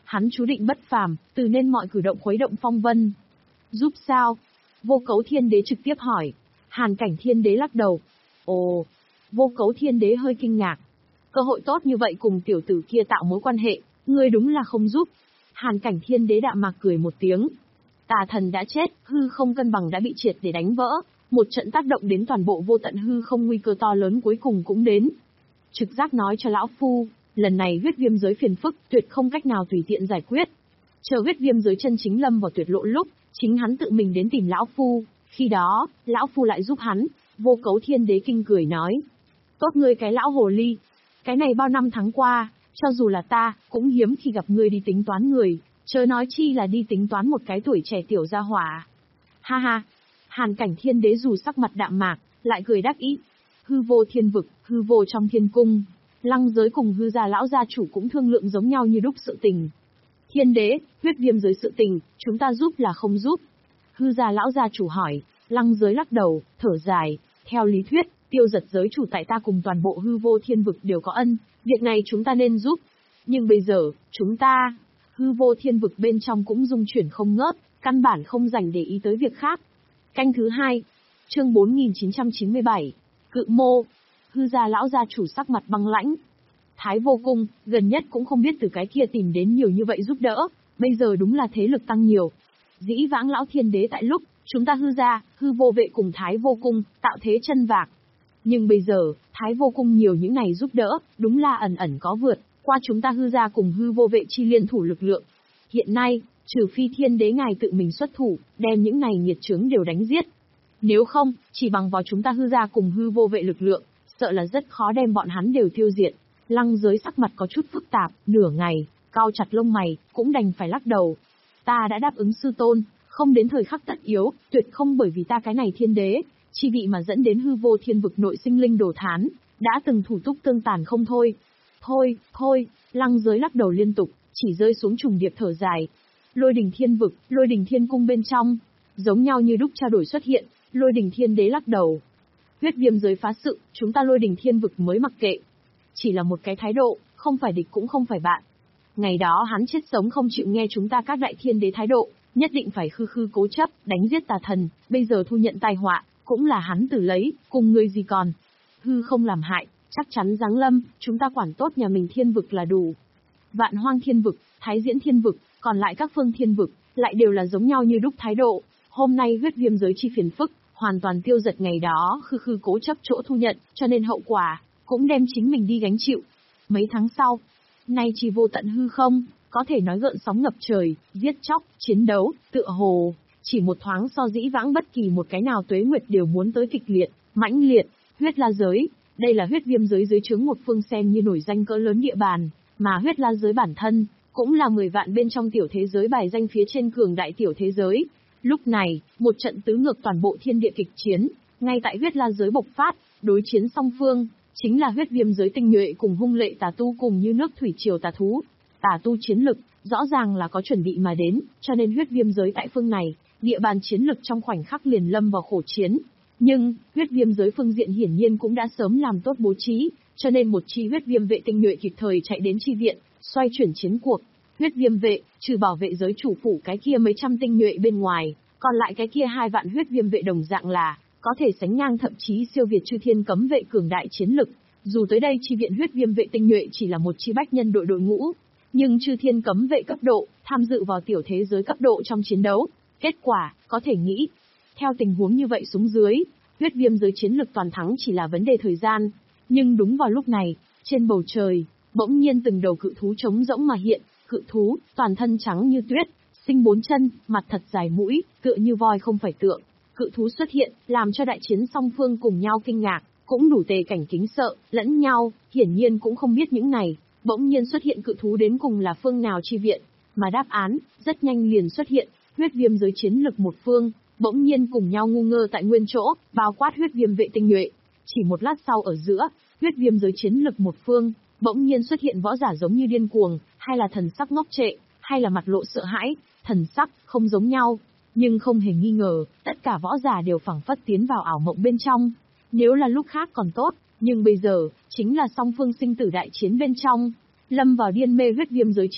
Hắn chú định bất phàm, từ nên mọi cử động khuấy động phong vân. Giúp sao? Vô Cấu Thiên Đế trực tiếp hỏi. Hàn Cảnh Thiên Đế lắc đầu. Ồ, Vô Cấu Thiên Đế hơi kinh ngạc. Cơ hội tốt như vậy cùng tiểu tử kia tạo mối quan hệ, ngươi đúng là không giúp. Hàn Cảnh Thiên Đế đạm mạc cười một tiếng. Tà thần đã chết, hư không cân bằng đã bị triệt để đánh vỡ, một trận tác động đến toàn bộ vô tận hư không, nguy cơ to lớn cuối cùng cũng đến. Trực giác nói cho lão phu, lần này huyết viêm giới phiền phức, tuyệt không cách nào tùy tiện giải quyết. Chờ huyết viêm giới chân chính lâm vào tuyệt lộ lúc, chính hắn tự mình đến tìm lão phu, khi đó, lão phu lại giúp hắn. Vô Cấu Thiên Đế kinh cười nói. Tốt ngươi cái lão hồ ly, cái này bao năm tháng qua, cho dù là ta, cũng hiếm khi gặp ngươi đi tính toán người, chớ nói chi là đi tính toán một cái tuổi trẻ tiểu gia hỏa. Ha ha, Hàn Cảnh Thiên Đế dù sắc mặt đạm mạc, lại cười đắc ý. Hư vô thiên vực, hư vô trong thiên cung, Lăng giới cùng hư gia lão gia chủ cũng thương lượng giống nhau như đúc sự tình. Thiên Đế, huyết viêm giới sự tình, chúng ta giúp là không giúp? Hư gia lão gia chủ hỏi. Lăng giới lắc đầu, thở dài. Theo lý thuyết, tiêu giật giới chủ tại ta cùng toàn bộ hư vô thiên vực đều có ân, việc này chúng ta nên giúp. Nhưng bây giờ, chúng ta, hư vô thiên vực bên trong cũng dung chuyển không ngớt, căn bản không dành để ý tới việc khác. Canh thứ hai, chương bốn nghìn chín trăm chín mươi bảy, Cự Mô. Hư gia lão gia chủ sắc mặt băng lãnh. Thái vô cung, gần nhất cũng không biết từ cái kia tìm đến nhiều như vậy giúp đỡ, bây giờ đúng là thế lực tăng nhiều. Dĩ vãng lão thiên đế tại lúc, chúng ta hư gia, hư vô vệ cùng Thái vô cung, tạo thế chân vạc. Nhưng bây giờ, Thái vô cung nhiều những này giúp đỡ, đúng là ẩn ẩn có vượt qua chúng ta hư gia cùng hư vô vệ chi liên thủ lực lượng. Hiện nay, trừ phi thiên đế ngài tự mình xuất thủ, đem những này nghiệt chướng đều đánh giết. Nếu không, chỉ bằng vào chúng ta hư gia cùng hư vô vệ lực lượng, sợ là rất khó đem bọn hắn đều tiêu diệt. Lăng giới sắc mặt có chút phức tạp, nửa ngày, cau chặt lông mày, cũng đành phải lắc đầu. Ta đã đáp ứng sư tôn, không đến thời khắc tất yếu, tuyệt không bởi vì ta cái này thiên đế, chi vị mà dẫn đến hư vô thiên vực nội sinh linh đổ thán, đã từng thủ túc tương tàn không thôi. Thôi, thôi, lăng giới lắc đầu liên tục, chỉ rơi xuống trùng điệp thở dài. Lôi đình thiên vực, lôi đình thiên cung bên trong, giống nhau như đúc trao đổi xuất hiện, lôi đình thiên đế lắc đầu. Huyết viêm giới phá sự, chúng ta lôi đình thiên vực mới mặc kệ. Chỉ là một cái thái độ, không phải địch cũng không phải bạn. Ngày đó hắn chết sống không chịu nghe chúng ta các đại thiên đế thái độ, nhất định phải khư khư cố chấp, đánh giết tà thần, bây giờ thu nhận tai họa, cũng là hắn tử lấy, cùng người gì còn. Hư không làm hại, chắc chắn giáng lâm, chúng ta quản tốt nhà mình thiên vực là đủ. Vạn hoang thiên vực, thái diễn thiên vực, còn lại các phương thiên vực, lại đều là giống nhau như đúc thái độ. Hôm nay huyết viêm giới chi phiền phức, hoàn toàn tiêu giật ngày đó khư khư cố chấp chỗ thu nhận, cho nên hậu quả, cũng đem chính mình đi gánh chịu. Mấy tháng sau, nay chỉ vô tận hư không, có thể nói gợn sóng ngập trời, giết chóc, chiến đấu, tựa hồ, chỉ một thoáng so dĩ vãng bất kỳ một cái nào tuế nguyệt đều muốn tới kịch liệt, mãnh liệt. Huyết la giới, đây là huyết viêm giới dưới trướng một phương xem như nổi danh cỡ lớn địa bàn, mà huyết la giới bản thân, cũng là mười vạn bên trong tiểu thế giới bài danh phía trên cường đại tiểu thế giới. Lúc này, một trận tứ ngược toàn bộ thiên địa kịch chiến, ngay tại huyết la giới bộc phát, đối chiến song phương, chính là huyết viêm giới tinh nhuệ cùng hung lệ tà tu cùng như nước thủy triều tà thú. Tà tu chiến lực, rõ ràng là có chuẩn bị mà đến, cho nên huyết viêm giới tại phương này, địa bàn chiến lực trong khoảnh khắc liền lâm vào khổ chiến. Nhưng, huyết viêm giới phương diện hiển nhiên cũng đã sớm làm tốt bố trí, cho nên một chi huyết viêm vệ tinh nhuệ kịp thời chạy đến chi viện, xoay chuyển chiến cuộc. Huyết viêm vệ, trừ bảo vệ giới chủ phủ cái kia mấy trăm tinh nhuệ bên ngoài, còn lại cái kia hai vạn huyết viêm vệ đồng dạng là, có thể sánh ngang thậm chí siêu việt chư thiên cấm vệ cường đại chiến lực. Dù tới đây chi viện huyết viêm vệ tinh nhuệ chỉ là một chi bách nhân đội đội ngũ, nhưng chư thiên cấm vệ cấp độ, tham dự vào tiểu thế giới cấp độ trong chiến đấu. Kết quả, có thể nghĩ, theo tình huống như vậy xuống dưới, huyết viêm giới chiến lực toàn thắng chỉ là vấn đề thời gian. Nhưng đúng vào lúc này, trên bầu trời, bỗng nhiên từng đầu cự thú trống rỗng mà hiện, cự thú, toàn thân trắng như tuyết, sinh bốn chân, mặt thật dài mũi, tựa như voi không phải tượng. Cự thú xuất hiện, làm cho đại chiến song phương cùng nhau kinh ngạc, cũng đủ tề cảnh kính sợ, lẫn nhau, hiển nhiên cũng không biết những này, bỗng nhiên xuất hiện cự thú đến cùng là phương nào chi viện, mà đáp án, rất nhanh liền xuất hiện, huyết viêm giới chiến lực một phương, bỗng nhiên cùng nhau ngu ngơ tại nguyên chỗ, bao quát huyết viêm vệ tinh nhuệ. Chỉ một lát sau ở giữa, huyết viêm giới chiến lực một phương, bỗng nhiên xuất hiện võ giả giống như điên cuồng, hay là thần sắc ngốc trệ, hay là mặt lộ sợ hãi, thần sắc không giống nhau. Nhưng không hề nghi ngờ, tất cả võ giả đều phảng phất tiến vào ảo mộng bên trong. Nếu là lúc khác còn tốt, nhưng bây giờ, chính là song phương sinh tử đại chiến bên trong. Lâm vào điên mê huyết viêm giới chiến lực,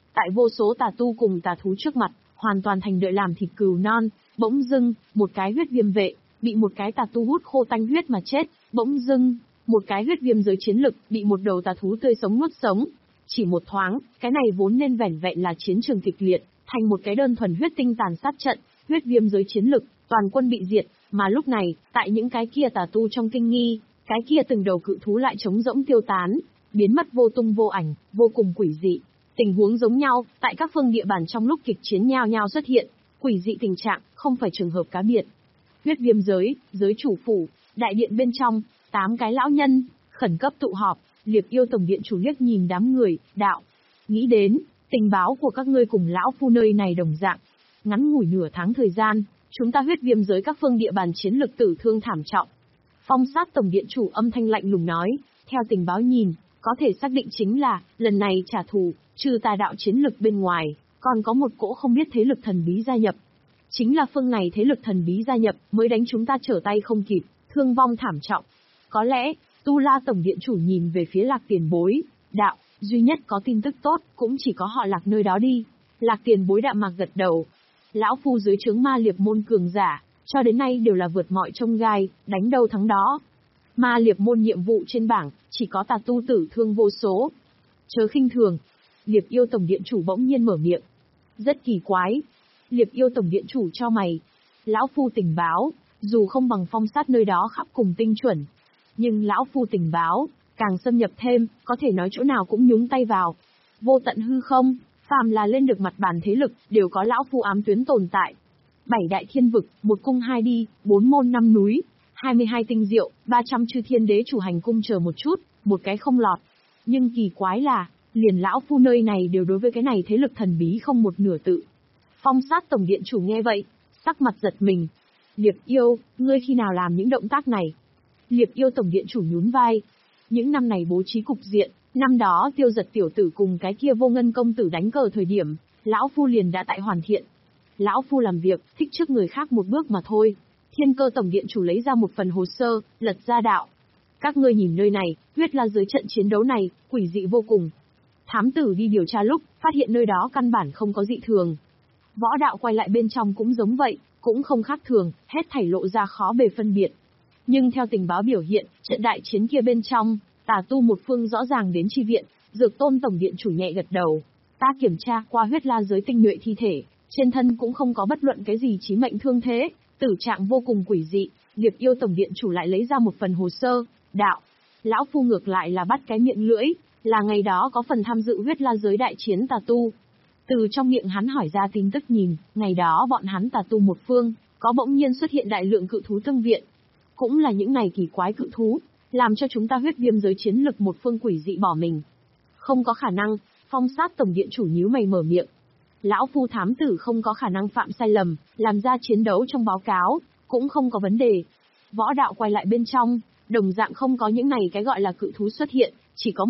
Tại vô số tà tu cùng tà thú trước mặt, hoàn toàn thành đợi làm thịt cừu non, bỗng dưng, một cái huyết viêm vệ, bị một cái tà tu hút khô tanh huyết mà chết, bỗng dưng, một cái huyết viêm giới chiến lực, bị một đầu tà thú tươi sống nuốt sống. Chỉ một thoáng, cái này vốn nên vẻn vẹn là chiến trường kịch liệt, thành một cái đơn thuần huyết tinh tàn sát trận, huyết viêm giới chiến lực, toàn quân bị diệt, mà lúc này, tại những cái kia tà tu trong kinh nghi, cái kia từng đầu cự thú lại trống rỗng tiêu tán, biến mất vô tung vô ảnh, vô cùng quỷ dị. Tình huống giống nhau, tại các phương địa bàn trong lúc kịch chiến nhao nhao xuất hiện, quỷ dị tình trạng, không phải trường hợp cá biệt. Huyết viêm giới, giới chủ phủ, đại điện bên trong, tám cái lão nhân, khẩn cấp tụ họp, Liệp Yêu tổng điện chủ liếc nhìn đám người, đạo. Nghĩ đến, tình báo của các ngươi cùng lão phu nơi này đồng dạng. Ngắn ngủi nửa tháng thời gian, chúng ta huyết viêm giới các phương địa bàn chiến lực tử thương thảm trọng. Phong sát tổng điện chủ âm thanh lạnh lùng nói, theo tình báo nhìn, có thể xác định chính là, lần này trả thù, trừ tà đạo chiến lực bên ngoài, còn có một cỗ không biết thế lực thần bí gia nhập. Chính là phương này thế lực thần bí gia nhập, mới đánh chúng ta trở tay không kịp, thương vong thảm trọng. Có lẽ, Tu La tổng điện chủ nhìn về phía Lạc tiền bối, đạo, duy nhất có tin tức tốt, cũng chỉ có họ Lạc nơi đó đi. Lạc tiền bối đạm mạc gật đầu. Lão phu dưới trướng ma liệp môn cường giả, cho đến nay đều là vượt mọi trông gai, đánh đâu thắng đó. Ma liệp môn nhiệm vụ trên bảng, chỉ có tà tu tử thương vô số. Chớ khinh thường. Liệp Yêu tổng điện chủ bỗng nhiên mở miệng. Rất kỳ quái. Liệp Yêu tổng điện chủ cho mày. Lão phu tình báo, dù không bằng phong sát nơi đó khắp cùng tinh chuẩn. Nhưng lão phu tình báo, càng xâm nhập thêm, có thể nói chỗ nào cũng nhúng tay vào. Vô tận hư không, phàm là lên được mặt bàn thế lực, đều có lão phu ám tuyến tồn tại. Bảy đại thiên vực, một cung hai đi, bốn môn năm núi, hai mươi hai tinh diệu, ba trăm chư thiên đế chủ hành cung chờ một chút, một cái không lọt. Nhưng kỳ quái là, liền lão phu nơi này đều đối với cái này thế lực thần bí không một nửa tự. Phong sát tổng điện chủ nghe vậy, sắc mặt giật mình. Liệp Yêu, ngươi khi nào làm những động tác này? Liệp Yêu tổng điện chủ nhún vai. Những năm này bố trí cục diện, năm đó Tiêu Giật tiểu tử cùng cái kia Vô Ngân công tử đánh cờ thời điểm, lão phu liền đã tại hoàn thiện. Lão phu làm việc, thích trước người khác một bước mà thôi. Thiên Cơ tổng điện chủ lấy ra một phần hồ sơ, lật ra đạo. Các ngươi nhìn nơi này, huyết la dưới trận chiến đấu này, quỷ dị vô cùng. Thám tử đi điều tra lúc, phát hiện nơi đó căn bản không có dị thường. Võ đạo quay lại bên trong cũng giống vậy, cũng không khác thường, hết thảy lộ ra khó bề phân biệt. Nhưng theo tình báo biểu hiện, trận đại chiến kia bên trong, tà tu một phương rõ ràng đến chi viện, Dược Tôn tổng điện chủ nhẹ gật đầu. Ta kiểm tra qua huyết la giới tinh nhuệ thi thể, trên thân cũng không có bất luận cái gì chí mệnh thương thế, tử trạng vô cùng quỷ dị. Liệp Yêu tổng điện chủ lại lấy ra một phần hồ sơ, đạo. Lão phu ngược lại là bắt cái miệng lưỡi, là ngày đó có phần tham dự huyết la giới đại chiến tà tu. Từ trong miệng hắn hỏi ra tin tức nhìn, ngày đó bọn hắn tà tu một phương, có bỗng nhiên xuất hiện đại lượng cự thú tương viện. Cũng là những ngày kỳ quái cự thú, làm cho chúng ta huyết viêm giới chiến lực một phương quỷ dị bỏ mình. Không có khả năng, phong sát tổng điện chủ nhíu mày mở miệng. Lão phu thám tử không có khả năng phạm sai lầm, làm ra chiến đấu trong báo cáo, cũng không có vấn đề. Võ đạo quay lại bên trong, đồng dạng không có những này cái gọi là cự thú xuất hiện, chỉ có